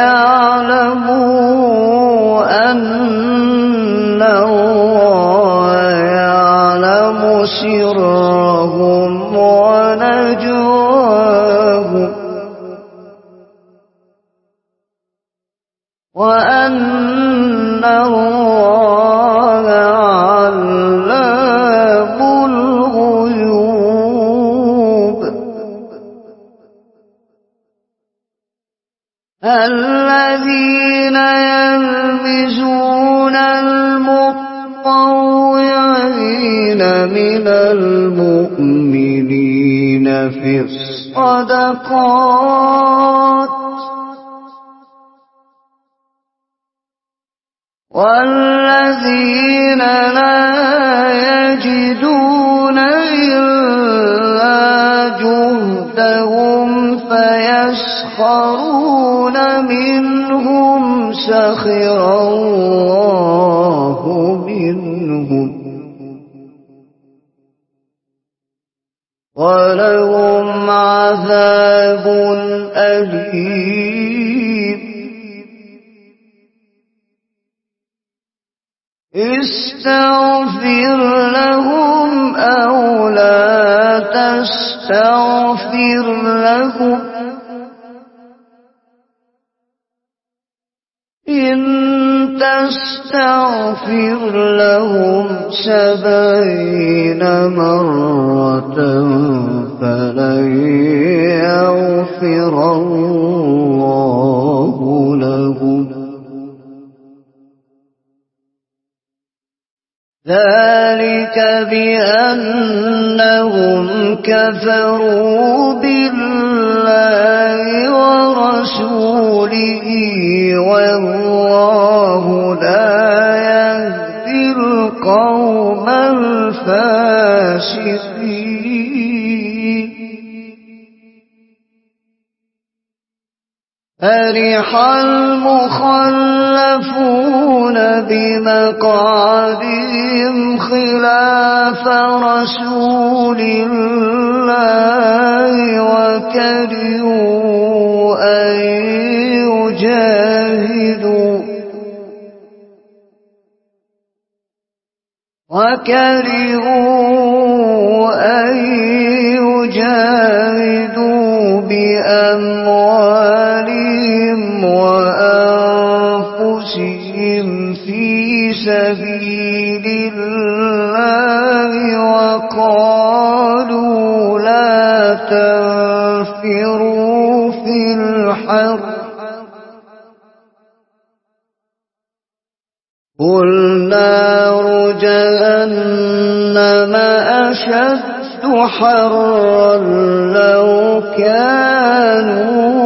يعلموا أن الله يعلم سرهم ونجواهم وأن الله علام الغيوب الذين يلمزون المطوعين من المؤمنين في الصدقات والذين لا يجدون إلا جهدهم فيسخرون منهم سخر الله منهم ولهم عذاب أليم استغفر لهم أو لا تستغفر لهم إن تستغفر لهم سبعين مرة فلن يغفر الله لهم ذلك بأنهم كفروا بالله ورسوله والله لا يهدي القوم الفاسقين فرح المخلفون بمقعدهم خلاف رسول الله وكرهوا أن يجاهدوا وكرهوا أن يجاهدوا بأموالهم وأنفسهم في سبيل الله وقالوا لا تنفروا في الحر قل نار جهنم أشد حرا لو كانوا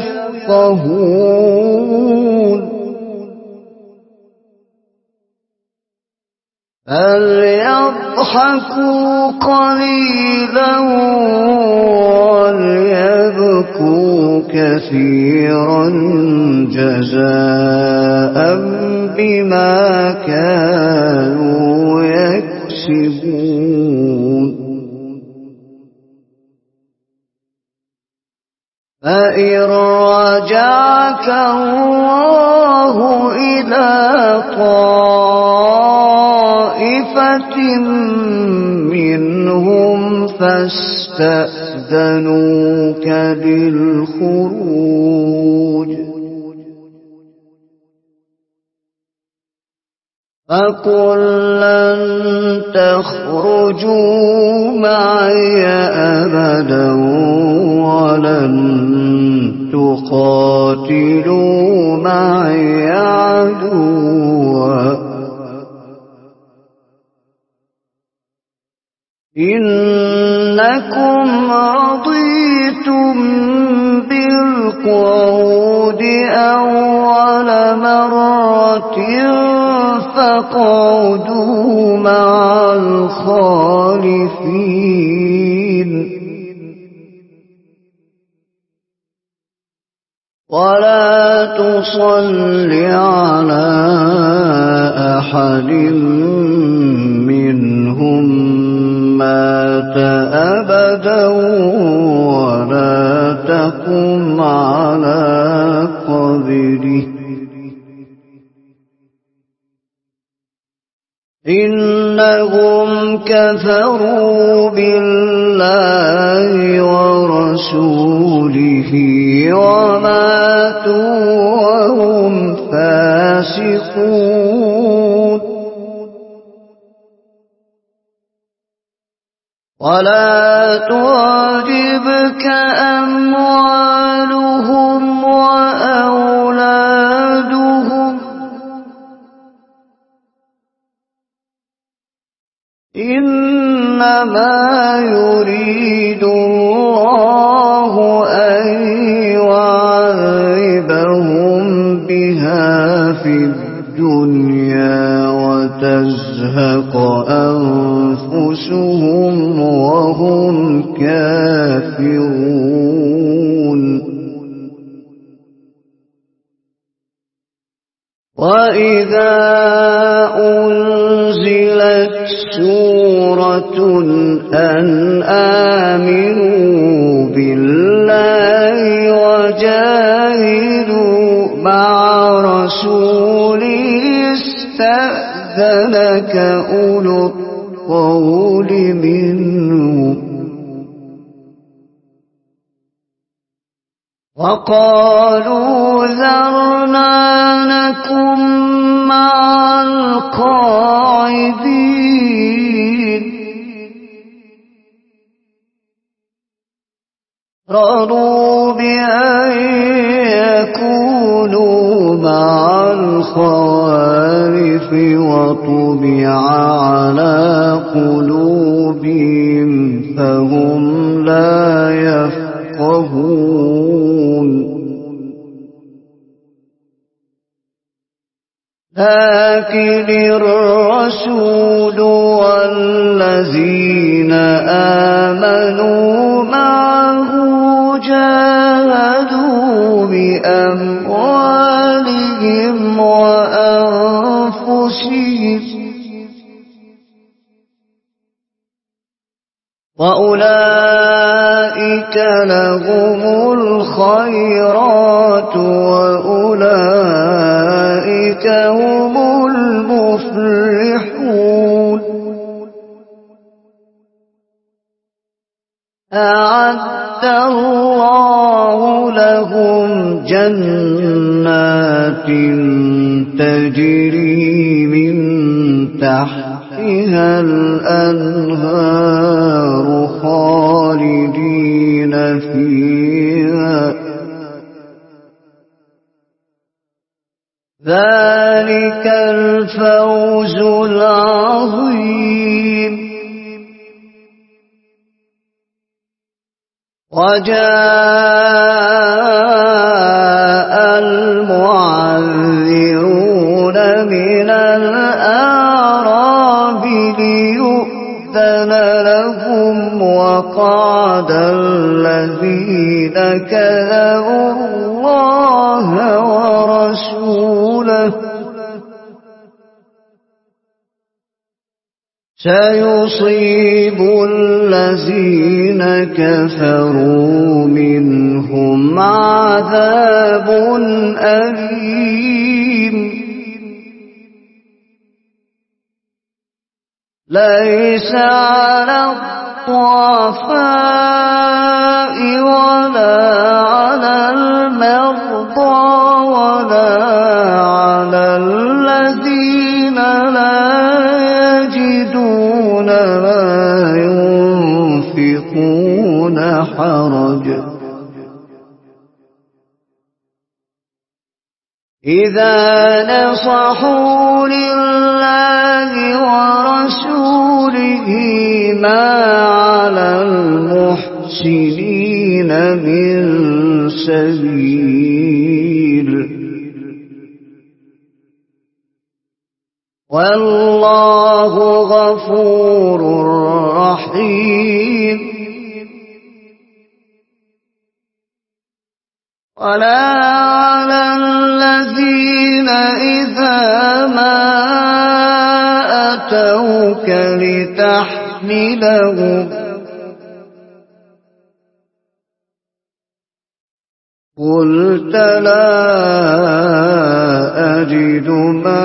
يفقهون فليضحكوا قليلا وليبكوا كثيرا جزاء بما كانوا يكسبون فإن رجعك الله إلى طائفة منهم فاستأذنوك للخروج فقل لن تخرجوا معي أبدا ولن تقاتلوا معي عدوا إنكم رضيتم بالقعود أول مرة فاقعدوا مع الخالفين ولا تصل على أحد منهم مات أبدا ولا تقم على قبره إنهم كفروا بالله ورسوله وماتوا وهم فاسقون ولا تعجبك أموالهم وأولادهم إنما يريد الله أن يعذبهم بها في الدنيا وتزهق أنفسهم وهم كافرون وإذا أنزلت سورة أن آمنوا بالله وجاهدوا مع رسوله استأذنك أولو الطول منهم وقالوا ذرنا نكن مع القاعدين رضوا بأن يكونوا مع الخوالف وطبع على قلوبهم فهم لا يفقهون لكن الرسول والذين آمنوا معه جاهدوا بأموالهم وأنفسهم وأولئك لهم الخيرات وأولئك هم المفلحون أعد الله لهم جنات تجري من تحتها الأنهار خالدين فيها ذلك الفوز العظيم وجاء المعذرون من الأعراب ليؤذن لهم وقعد الذين كذبوا الله ورسوله سيصيب الذين كفروا منهم عذاب أليم ليس على الضعفاء ولا على المرضى ولا على الذين لا حرج إذا نصحوا لله ورسوله ما على المحسنين من سبيل والله غفور رحيم ولا على الذين إذا ما أتوك لتحملهم قلت لا أجد ما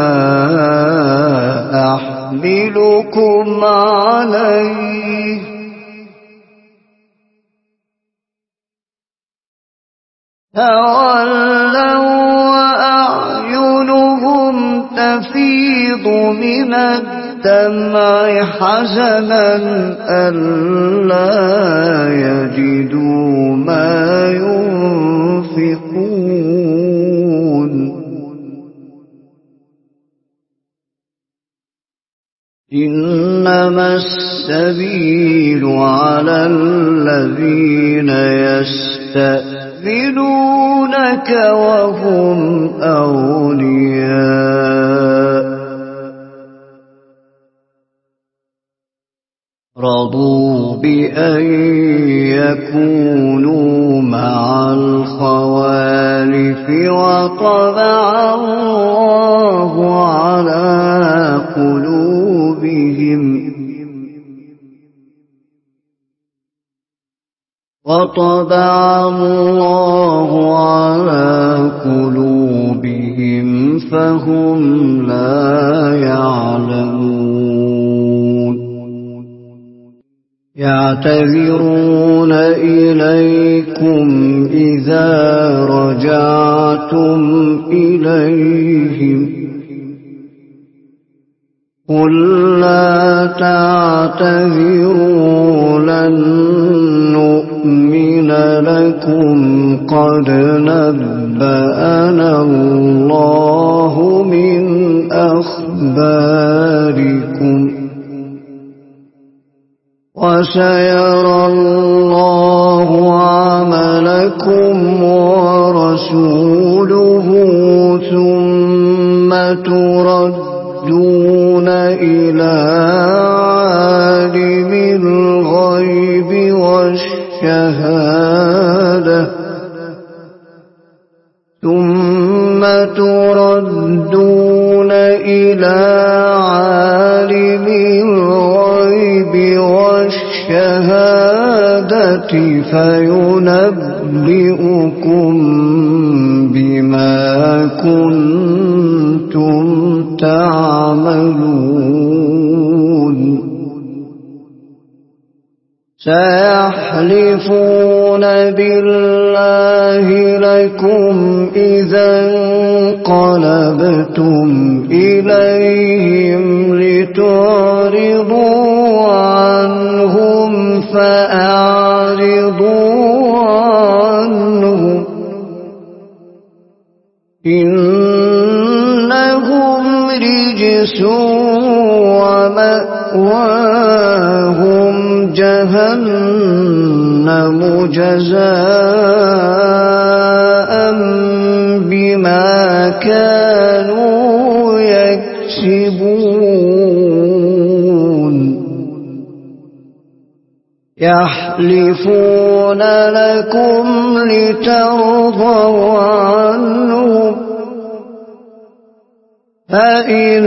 أحملكم عليه تولوا وأعينهم تفيض من الدمع حزنا ألا يجدوا ما ينفقون إنما السبيل على الذين يستأذنونك وهم أولياء رضوا بأن يكونوا مع الخوالف وطبع الله على قلوبهم وطبع الله على قلوبهم فهم لا يعلمون يعتذرون إليكم إذا رجعتم إليهم قل لا تعتذروا لن نؤمن لكم قد نبأنا الله من أخباركم وسيرى الله عملكم ورسوله ثم تردون إلى عالم الغيب والشهادة ثم تردون إلى عالم الغيب والشهادة فينبئكم بما كنتم تعملون سيحلفون بالله لكم إذا انقلبتم إليهم لتعرضوا عنهم فأعرضوا عنهم إنهم رجس ومأواهم جهنم جزاء بما كانوا يكسبون يحلفون لكم لترضوا عنهم فإن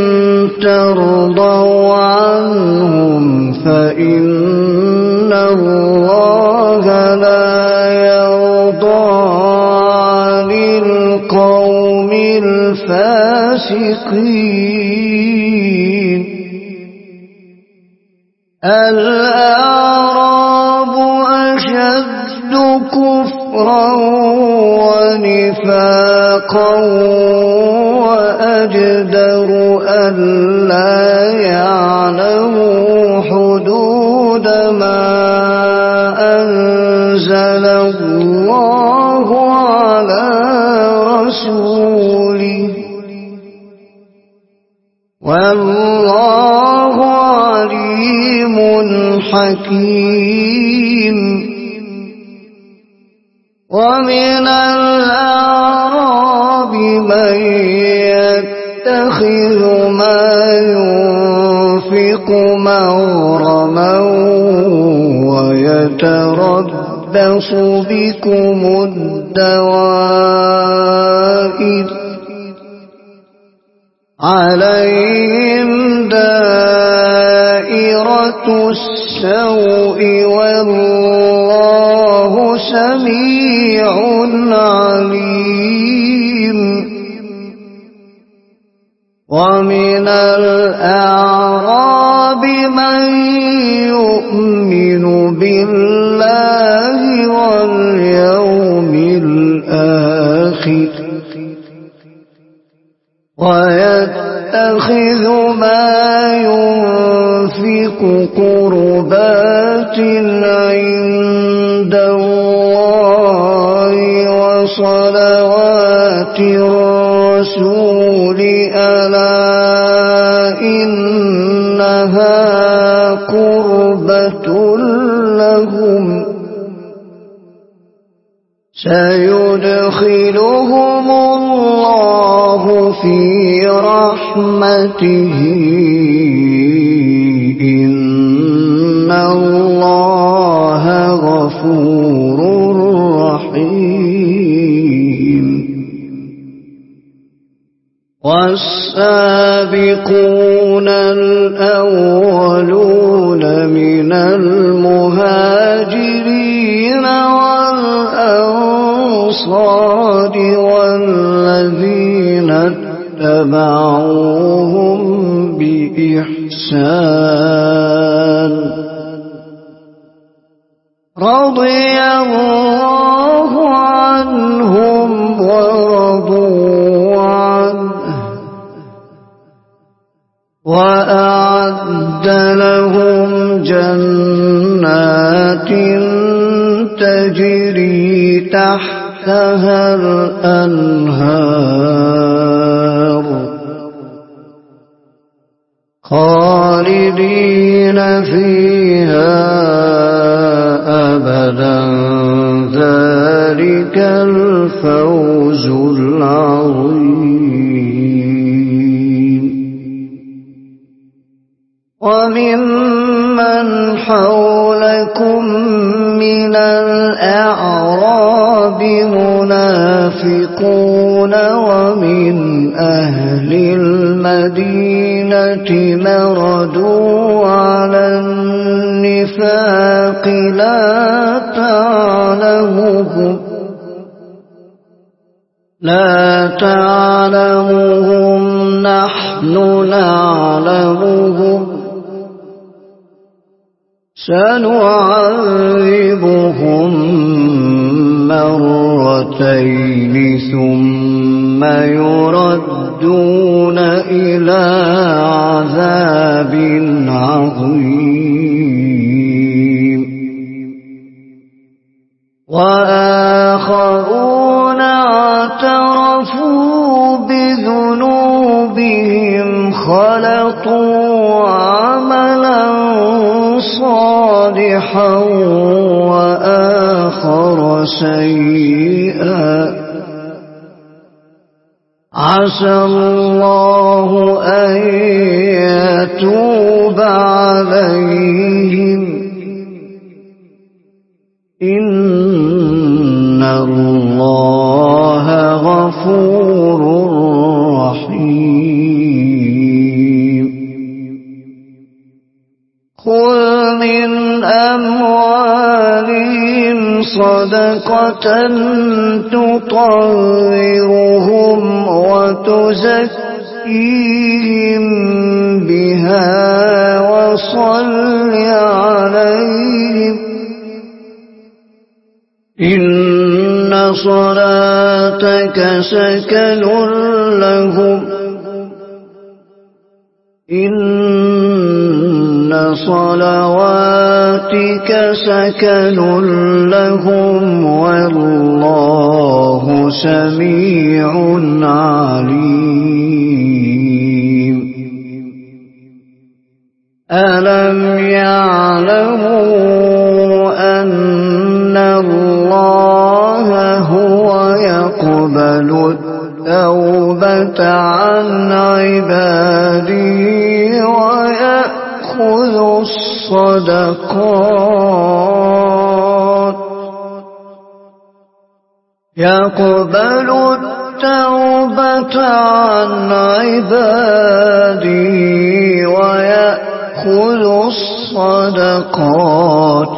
ترضوا عنهم فإن الله لا يرضى عن القوم الفاسقين الأعراب أشد كفرا ونفاقا وأجدر ألا يعلموا حدود ما أنزل الله على رسوله والله عليم حكيم ومن الأعراب من يتخذ ما ينفق مغرما ويتربص بكم الدوائر عليهم دائرة السوء والله سميع عليم ومن الأعراب من يؤمن بالله واليوم الآخر ويتخذ ما ينفق قربات عند الله وصلوات الرسول ألا إنها قربة لهم سيدخلهم الله في رحمته إن الله غفور رحيم والسابقون الأولون من المهاجرين والأنصار والذين اتبعوهم بإحسان رضي الله عنهم ورضوا عنه وأعد لهم جنات تجري تحتها الأنهار خالدين فيها أبدا ذلك الفوز العظيم وممن حولكم من الأعراب منافقون ومن أهل المدينة مردوا على النفاق لا تعلمهم لا تعلمهم نحن نعلمهم سنعذبهم مرتين ثم يردون إلى عذاب عظيم وآخرون اعترفوا بذنوبهم خلطوا عملا صالحا وآخر سيئا عسى الله أن يتوب عليهم إن الله غفور رحيم خذ من أموالهم صدقة تطهرهم وتزكيهم بها وصل عليهم إن صلاتك سكن لهم إن صلواتك سكن لهم والله سميع عليم ألم يعلموا أن الله هو يقبل التوبة عن عباده ويأخذ الصدقات يقبل التوبة عن عباده ويأخذ الصدقات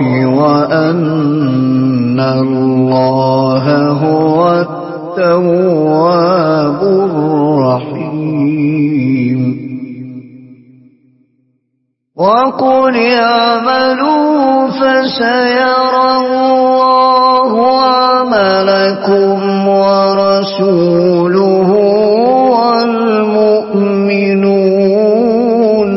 وأن الله هو التواب الرحيم وقل اعملوا فسيرى الله عملكم ورسوله والمؤمنون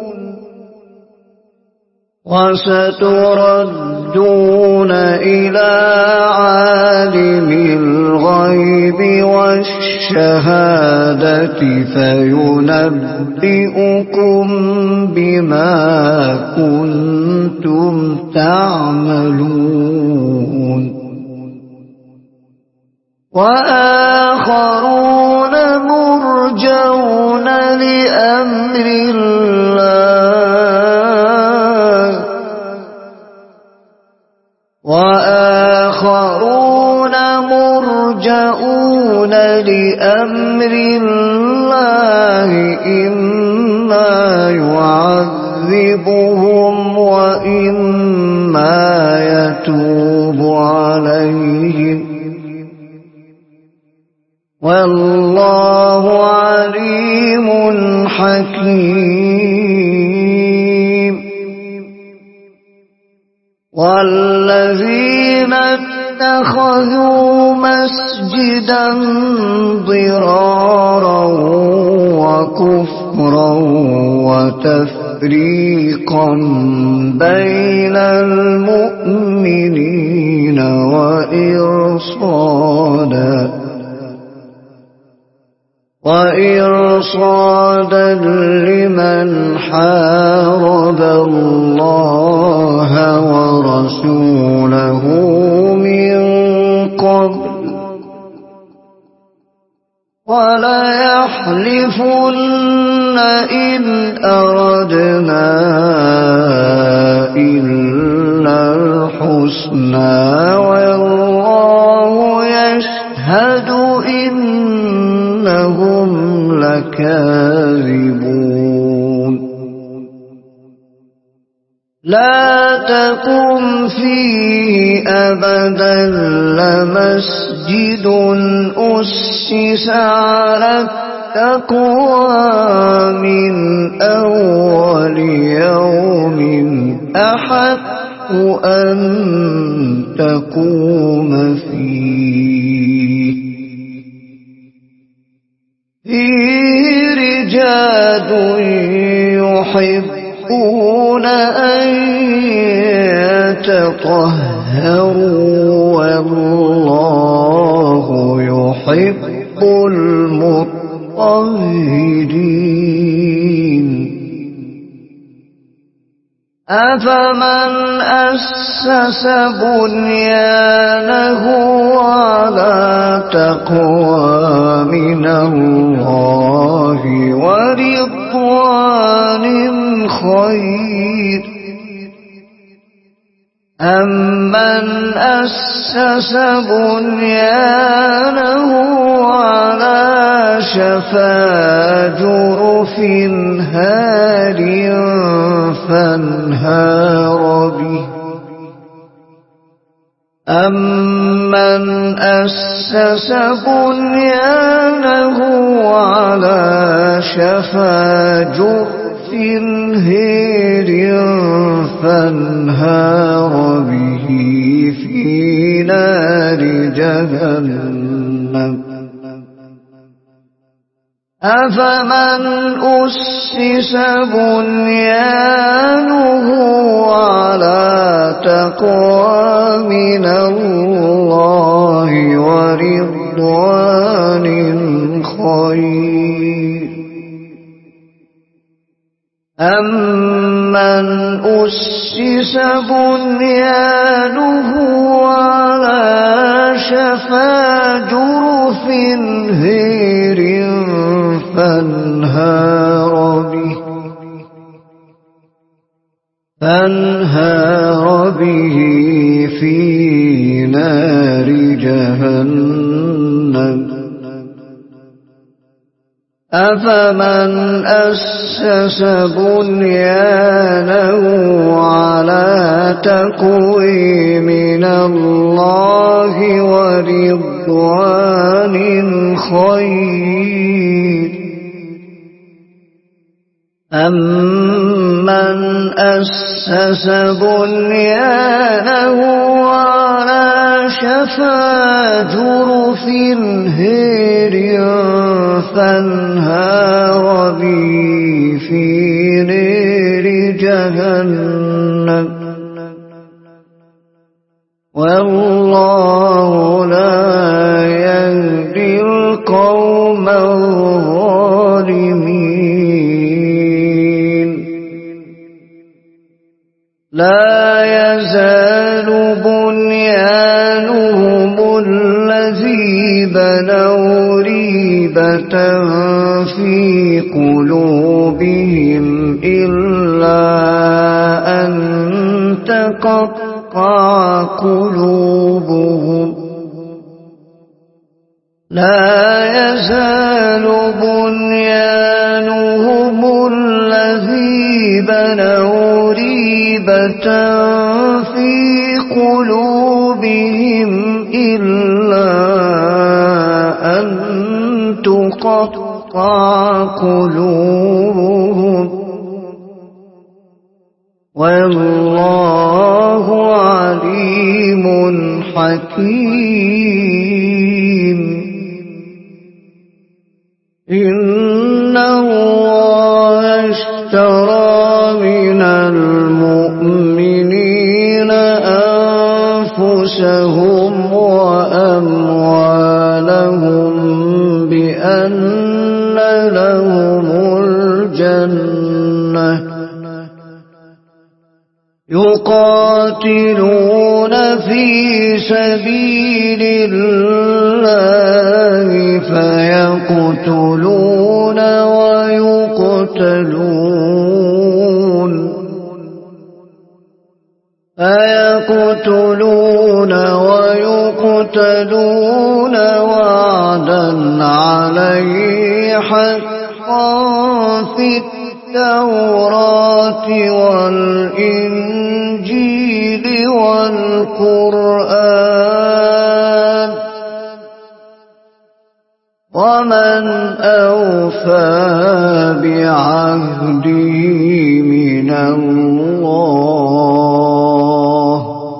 وستردون إلى عالم الغيب والشهادة فينبئكم بما كنتم تعملون وآخرون مرجون لأمر الله وآخرون مرجؤون لأمر الله إما يعذبهم وإما يتوب عليهم والله عليم حكيم والذين اتخذوا مسجدا ضرارا وكفرا وتفريقا بين المؤمنين وإرصادا وإرصادا لمن حارب الله ورسوله من قبل وليحلفن إن أردنا إلا الحسنى والله يشهد إنهم لكاذبون لا تقم فيه أبدا لمسجد أسس على التقوى من أول يوم أحق أن تقوم فيه فيه رجال يحبون أن يتطهروا والله يحب المطهرين أفمن أسس بنيانه على تقوى من الله ورضوان خير أمن أسس بنيانه على شفا جرف هار فانهار به أمن أسس بنيانه على شفا جرف هار فانهار به في نار جهنم أفمن أسس بنيانه على تقوى من الله ورضوان خير أمن أسس بنيانه على شفا جرف هير فانهار به فانهار به في نار جهنم أفمن أسس بنيانه على تقوى من الله ورضوان خير أمن أسس بنيانه على شفا جرف هير فانهار به في نار جهنم والله لا يهدي القوم الظالمين لا يزال بنيانهم الذي بنوا ريبة في قلوبهم إلا أن تقطع قلوبهم لا يزال بنيانهم الذي بنوا ريبة في قلوبهم إلا أن تقطع قلوبهم والله عليم حكيم إن الله اشترى من المؤمنين أنفسهم وأموالهم بأن لهم الجنة يقاتلون في سبيل الله فيقتلون ويقتلون فيقتلون ويقتلون وعدا عليه حقا في التوراة والإنجيل والقرآن ومن أوفى بعهده من الله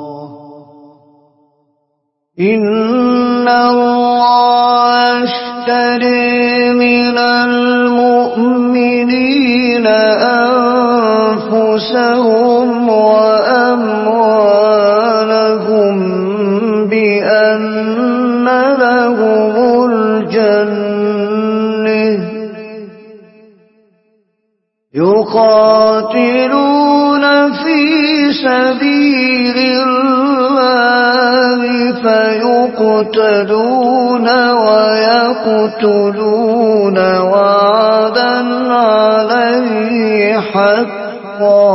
إن الله اشترى من المؤمنين أنفسهم وأموالهم بأن لهم الجنة يقاتلون في سبيل الله فيقتلون ويقتلون وعدا عليه حقا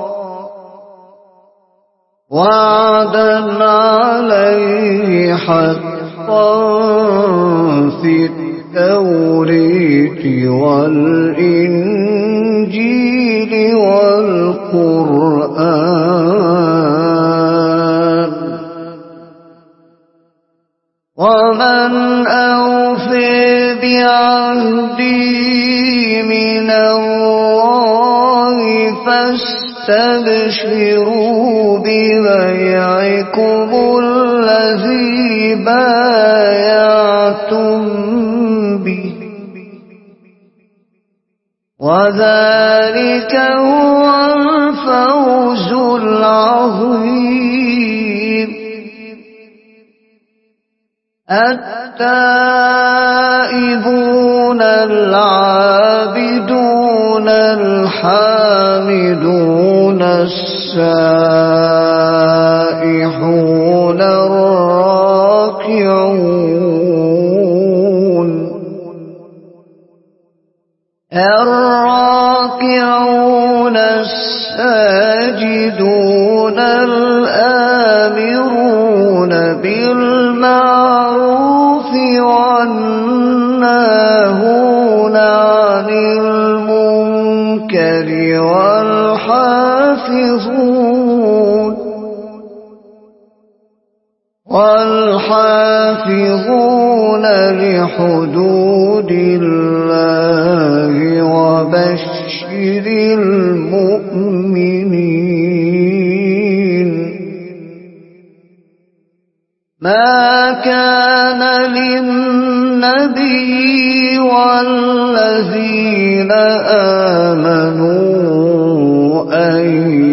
وعدا عليه حقا في التوراة والإنجيل والقرآن ومن أوفى بعهده من الله فاستبشروا ببيعكم الذي بايعتم به وذلك هو الفوز العظيم. التائبون العابدون الحامدون السائحون الراكعون الراكعون الساجدون الآمرون بالمعروف والناهون عن المنكر والحافظون والحافظون لحدود الله وبشر المؤمنين. ما كان للنبي والذين آمنوا أن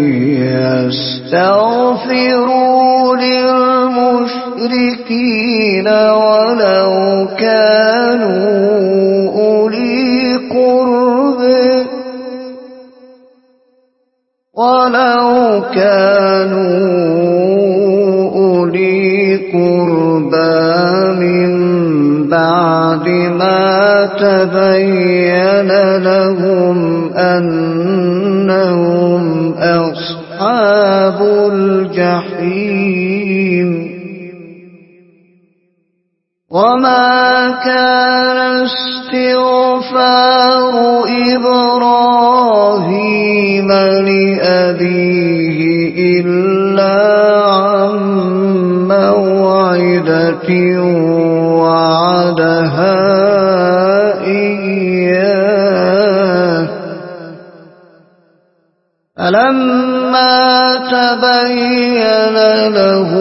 يستغفروا للمشركين ولو كانوا أولي قربى ولو كانوا أولي قربى من بعد ما تبين لهم أنهم أصحاب الجحيم. وما كان استغفار إبراهيم لأبيه إلا عن موعدة وعدها إياه فلما تبين له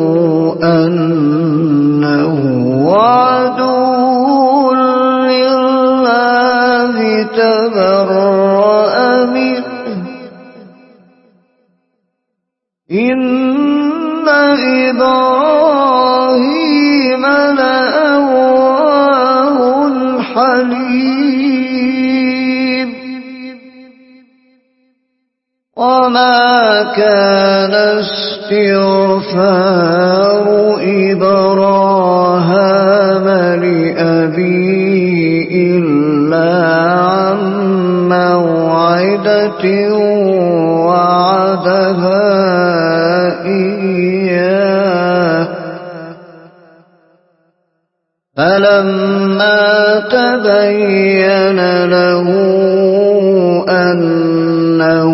أنه عدو لله تبرأ منه. إن إبراهيم لأواه حليم. وما كان استغفار إبراهيم لأبيه إلا عن موعدة وعدها إياه فلما تبين له أنه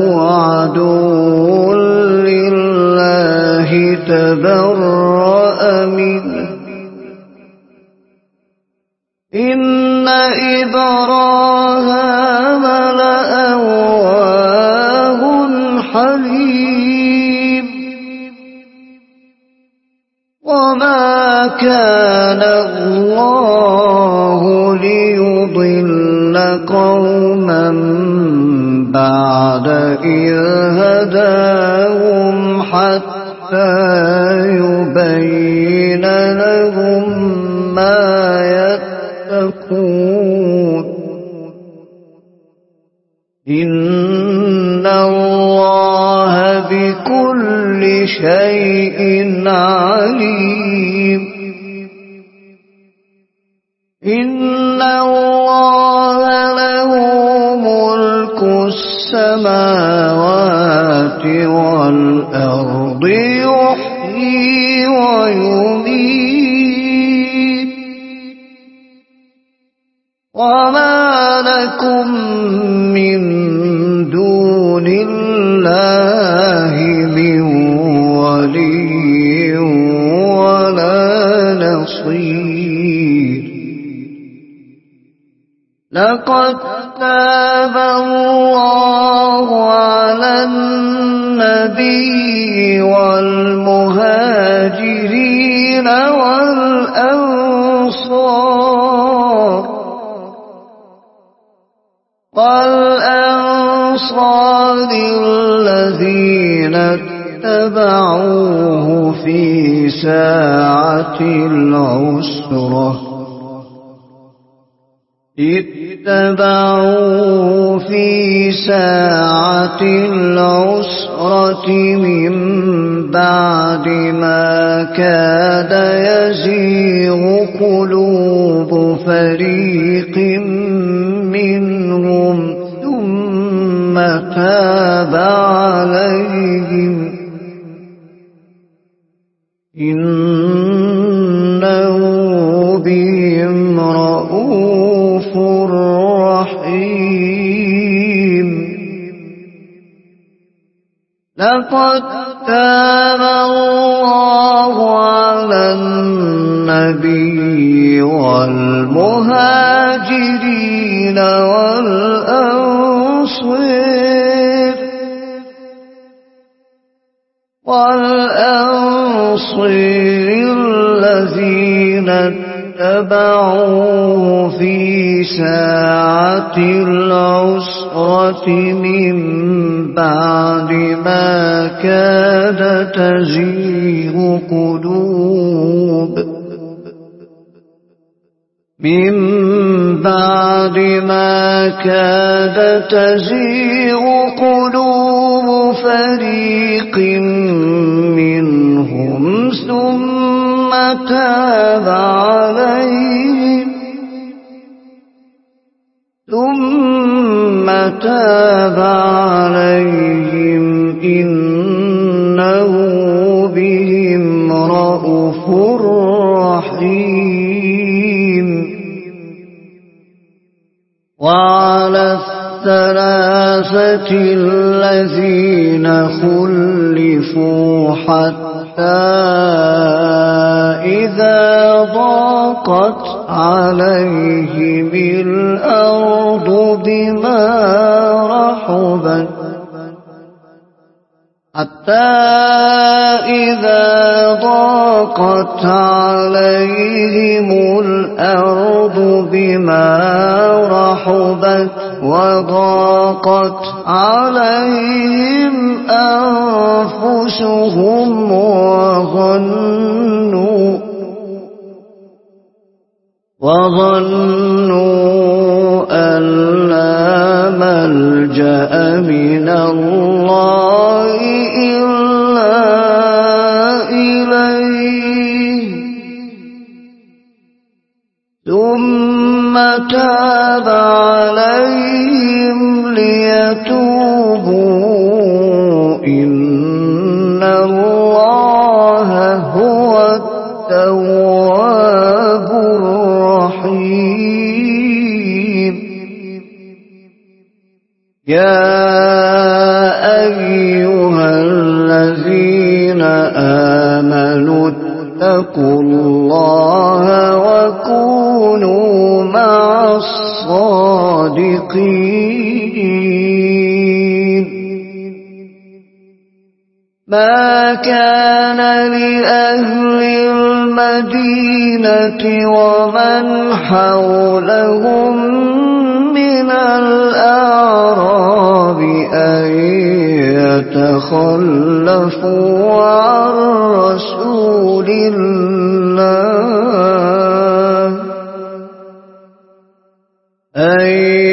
عدو لله تبرأ منه. إن إبراهيم لأواه حليم. وما كان الله ليضل قوما بعد إذ هداهم حتى يبين لهم ما يتقون. إن الله بكل شيء عليم. إن الله له ملك السماوات والأرض يحيي ويميت. وما لكم من دون الله من ولي ولا نصير. لقد تاب الله على النبي والمهاجرين والأنصار للأنصار الذين اتبعوه في ساعة العسرة اتبعوه في ساعة العسرة من بعد ما كاد يزيغ قلوب فريق منهم ثم تاب عليهم إنه بهم رءوف رحيم لقد تاب الله على النبي والمهاجرين والأنصار والأنصار الذين اتبعوه في ساعة العسرة من بعد ما كاد تزيغ قلوب من بعد ما كاد تزيغ قلوب فريق منهم ثم تاب عليهم ثم تاب عليهم إنه بهم رءوف رحيم وعلى الثلاثة الذين خلفوا حتى إذا ضاقت عليهم الأرض بما رحبت حتى إذا ضاقت عليهم الأرض بما رحبت وضاقت عليهم أنفسهم وظنوا وظنوا أن لا ملجأ من الله إلا إليه ثم تاب عليهم ليتوبوا إن الله هو التواب الرحيم يا أيها الذين آمنوا اتقوا الله وكونوا مع الصادقين ما كان لأهل المدينة ومن حولهم من الأعراب أن يتخلفوا عن رسول الله أن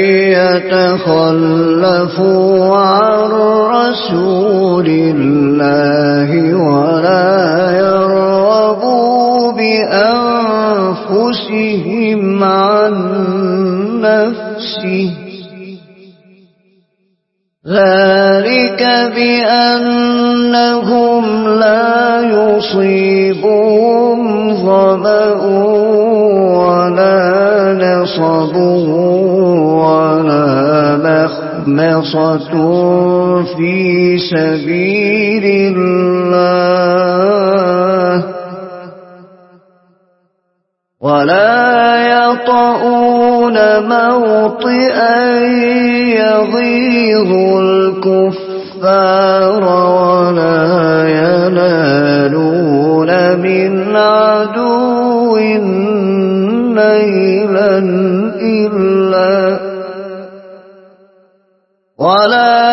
يتخلفوا عن رسول الله ولا يرغبوا بأنفسهم عن نفسه ذلك بأنهم لا يصيبهم ظمأ ولا نصب ولا مخمصة في سبيل الله ولا يطؤون موطئا يغيظ الكفار ولا ينالون من عدو نيلا إلا ولا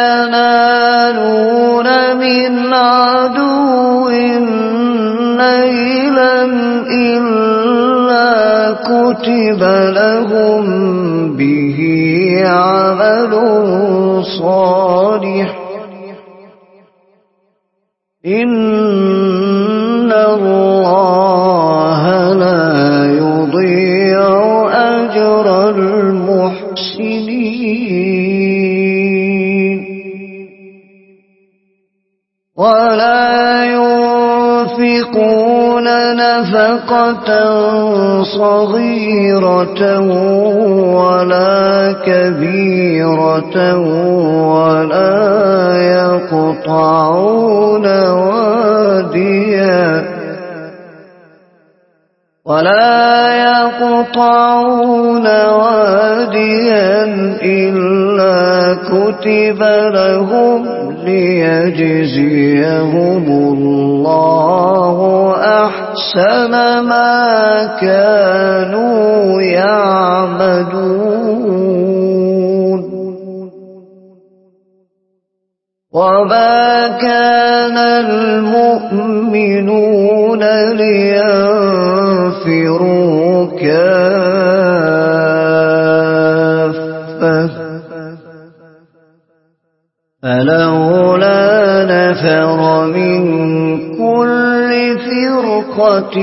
ينالون من عدو نيلا إلا كتب لهم به عمل صالح إن الله لا يضيع أجر المحسنين ولا ينفقون نفقة صغيرة ولا كبيرة ولا يقطعون واديا ولا يقطعون واديا إلا كتب لهم ليجزيهم الله أحسن ما كانوا يعملون وما كان المؤمنون لينفروا كافة فلولا نفر من كل فرقة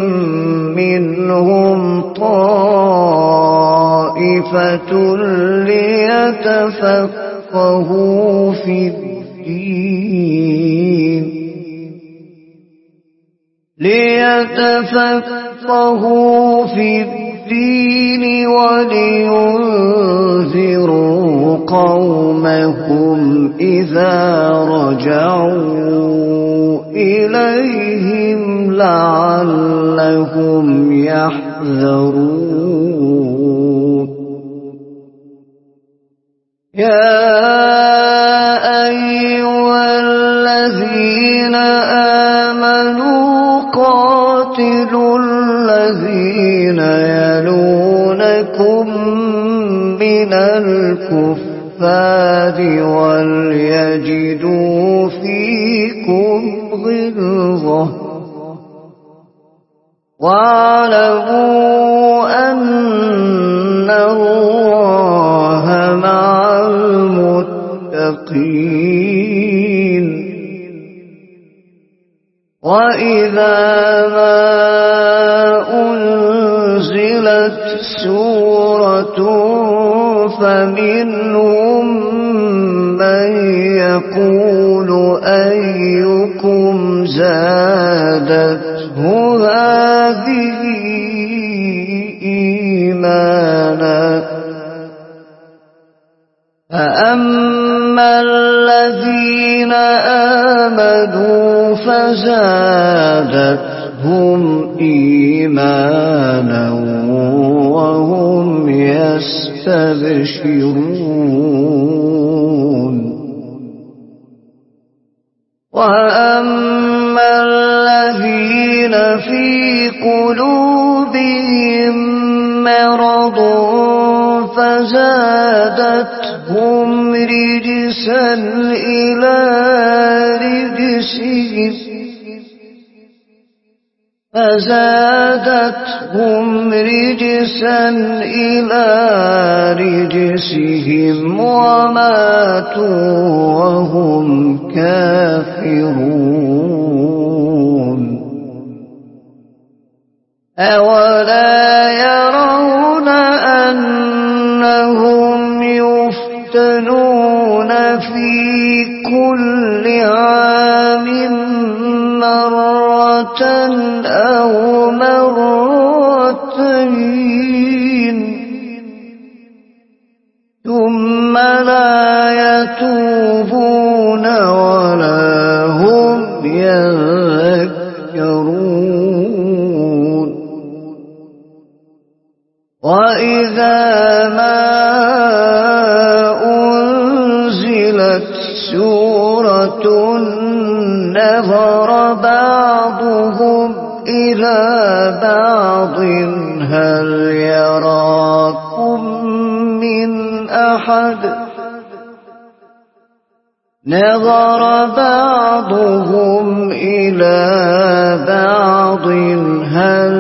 منهم طائفة ليتفقهوا في الدين ليتفقهوا في الدين ولينذروا قومهم إذا رجعوا إليهم لعلهم يحذرون يا أيها الذين آمنوا قاتلوا الذين يلونكم من الكفار وليجدوا فيكم غلظة واعلموا أن الله مع المتقين وإذا ما أنزلت سورة فمنهم من يقول أيكم زادته هذه إيمانا فأما الذين آمنوا فزادتهم إيمانا وهم يستبشرون وأما الذين في قلوبهم مرض فزادتهم رجسا إلى رجسهم فزادتهم رجسا إلى رجسهم وماتوا وهم كافرون أولا يرون أنهم يفتنون في كل عام مرة أو مرتين ثم لا يتوبون ولا هم يذكرون وإذا ما أنزلت سورة نظر بعضهم إلى بعض هل يراكم من أحد نظر بعضهم إلى بعض هل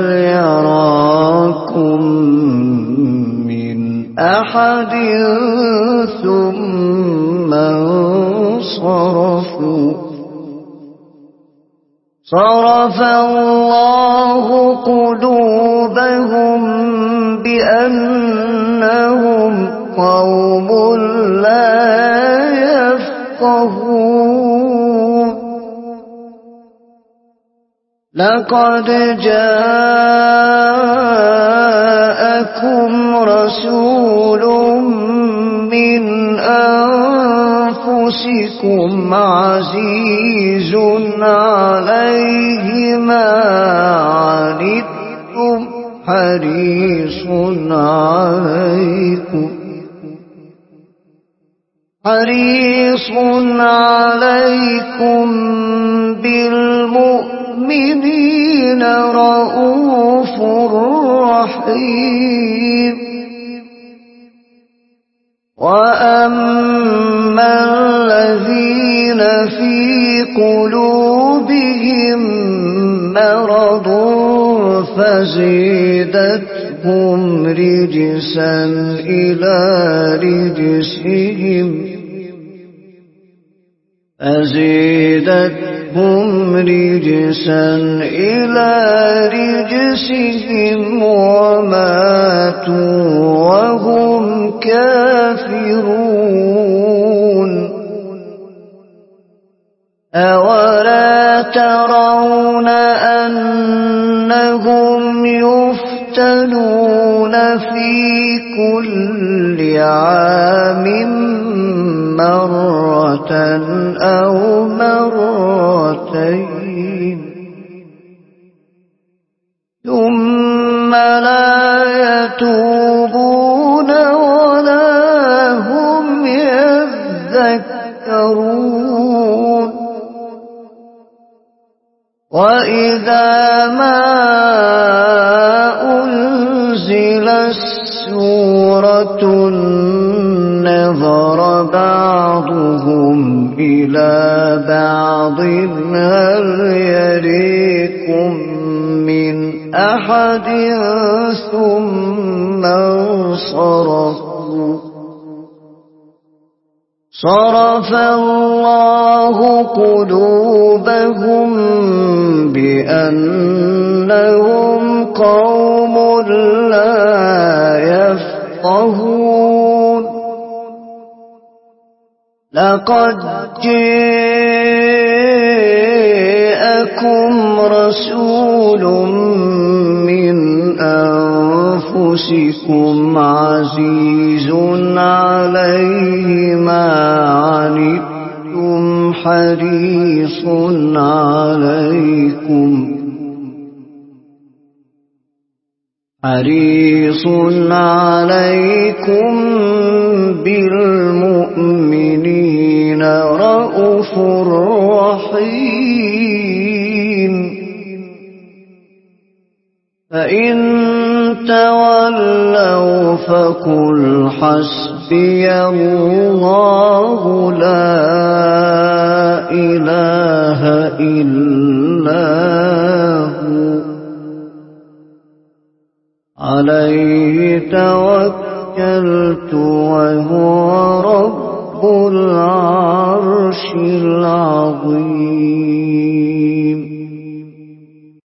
يراكم من أحد ثم انصرفوا صرف الله قلوبهم بأنهم قوم لا يفقهون لقد جاءكم رسول من أنفسكم عزيز عليه ما عنتم حريص عليكم حريص عليكم بالمؤمنين رؤوف رحيم وأما الذين في قلوبهم مرض فزيدتهم رجسا إلى رجسهم فزيدتهم رجسا إلى رجسهم وماتوا وهم كافرون أولا ترون أنهم يفتنون في كل عام مرة أو مرتين ثم لا يتوبون ولا هم يذكرون وإذا ما أنزلت سورة نظر بعضهم إلى بعض هل يريكم من أحد ثم انصرفوا صرف الله قلوبهم بأنهم قوم لا يفقهون لقد جاءكم رسول من أنفسكم عزيز عليه ما عنتم حريص عليكم حريص عليكم بالمؤمنين رؤوف رحيم فإن تولوا فقل حسبي الله لا إله إلا هو عليه توكلت وهو رب العرش العظيم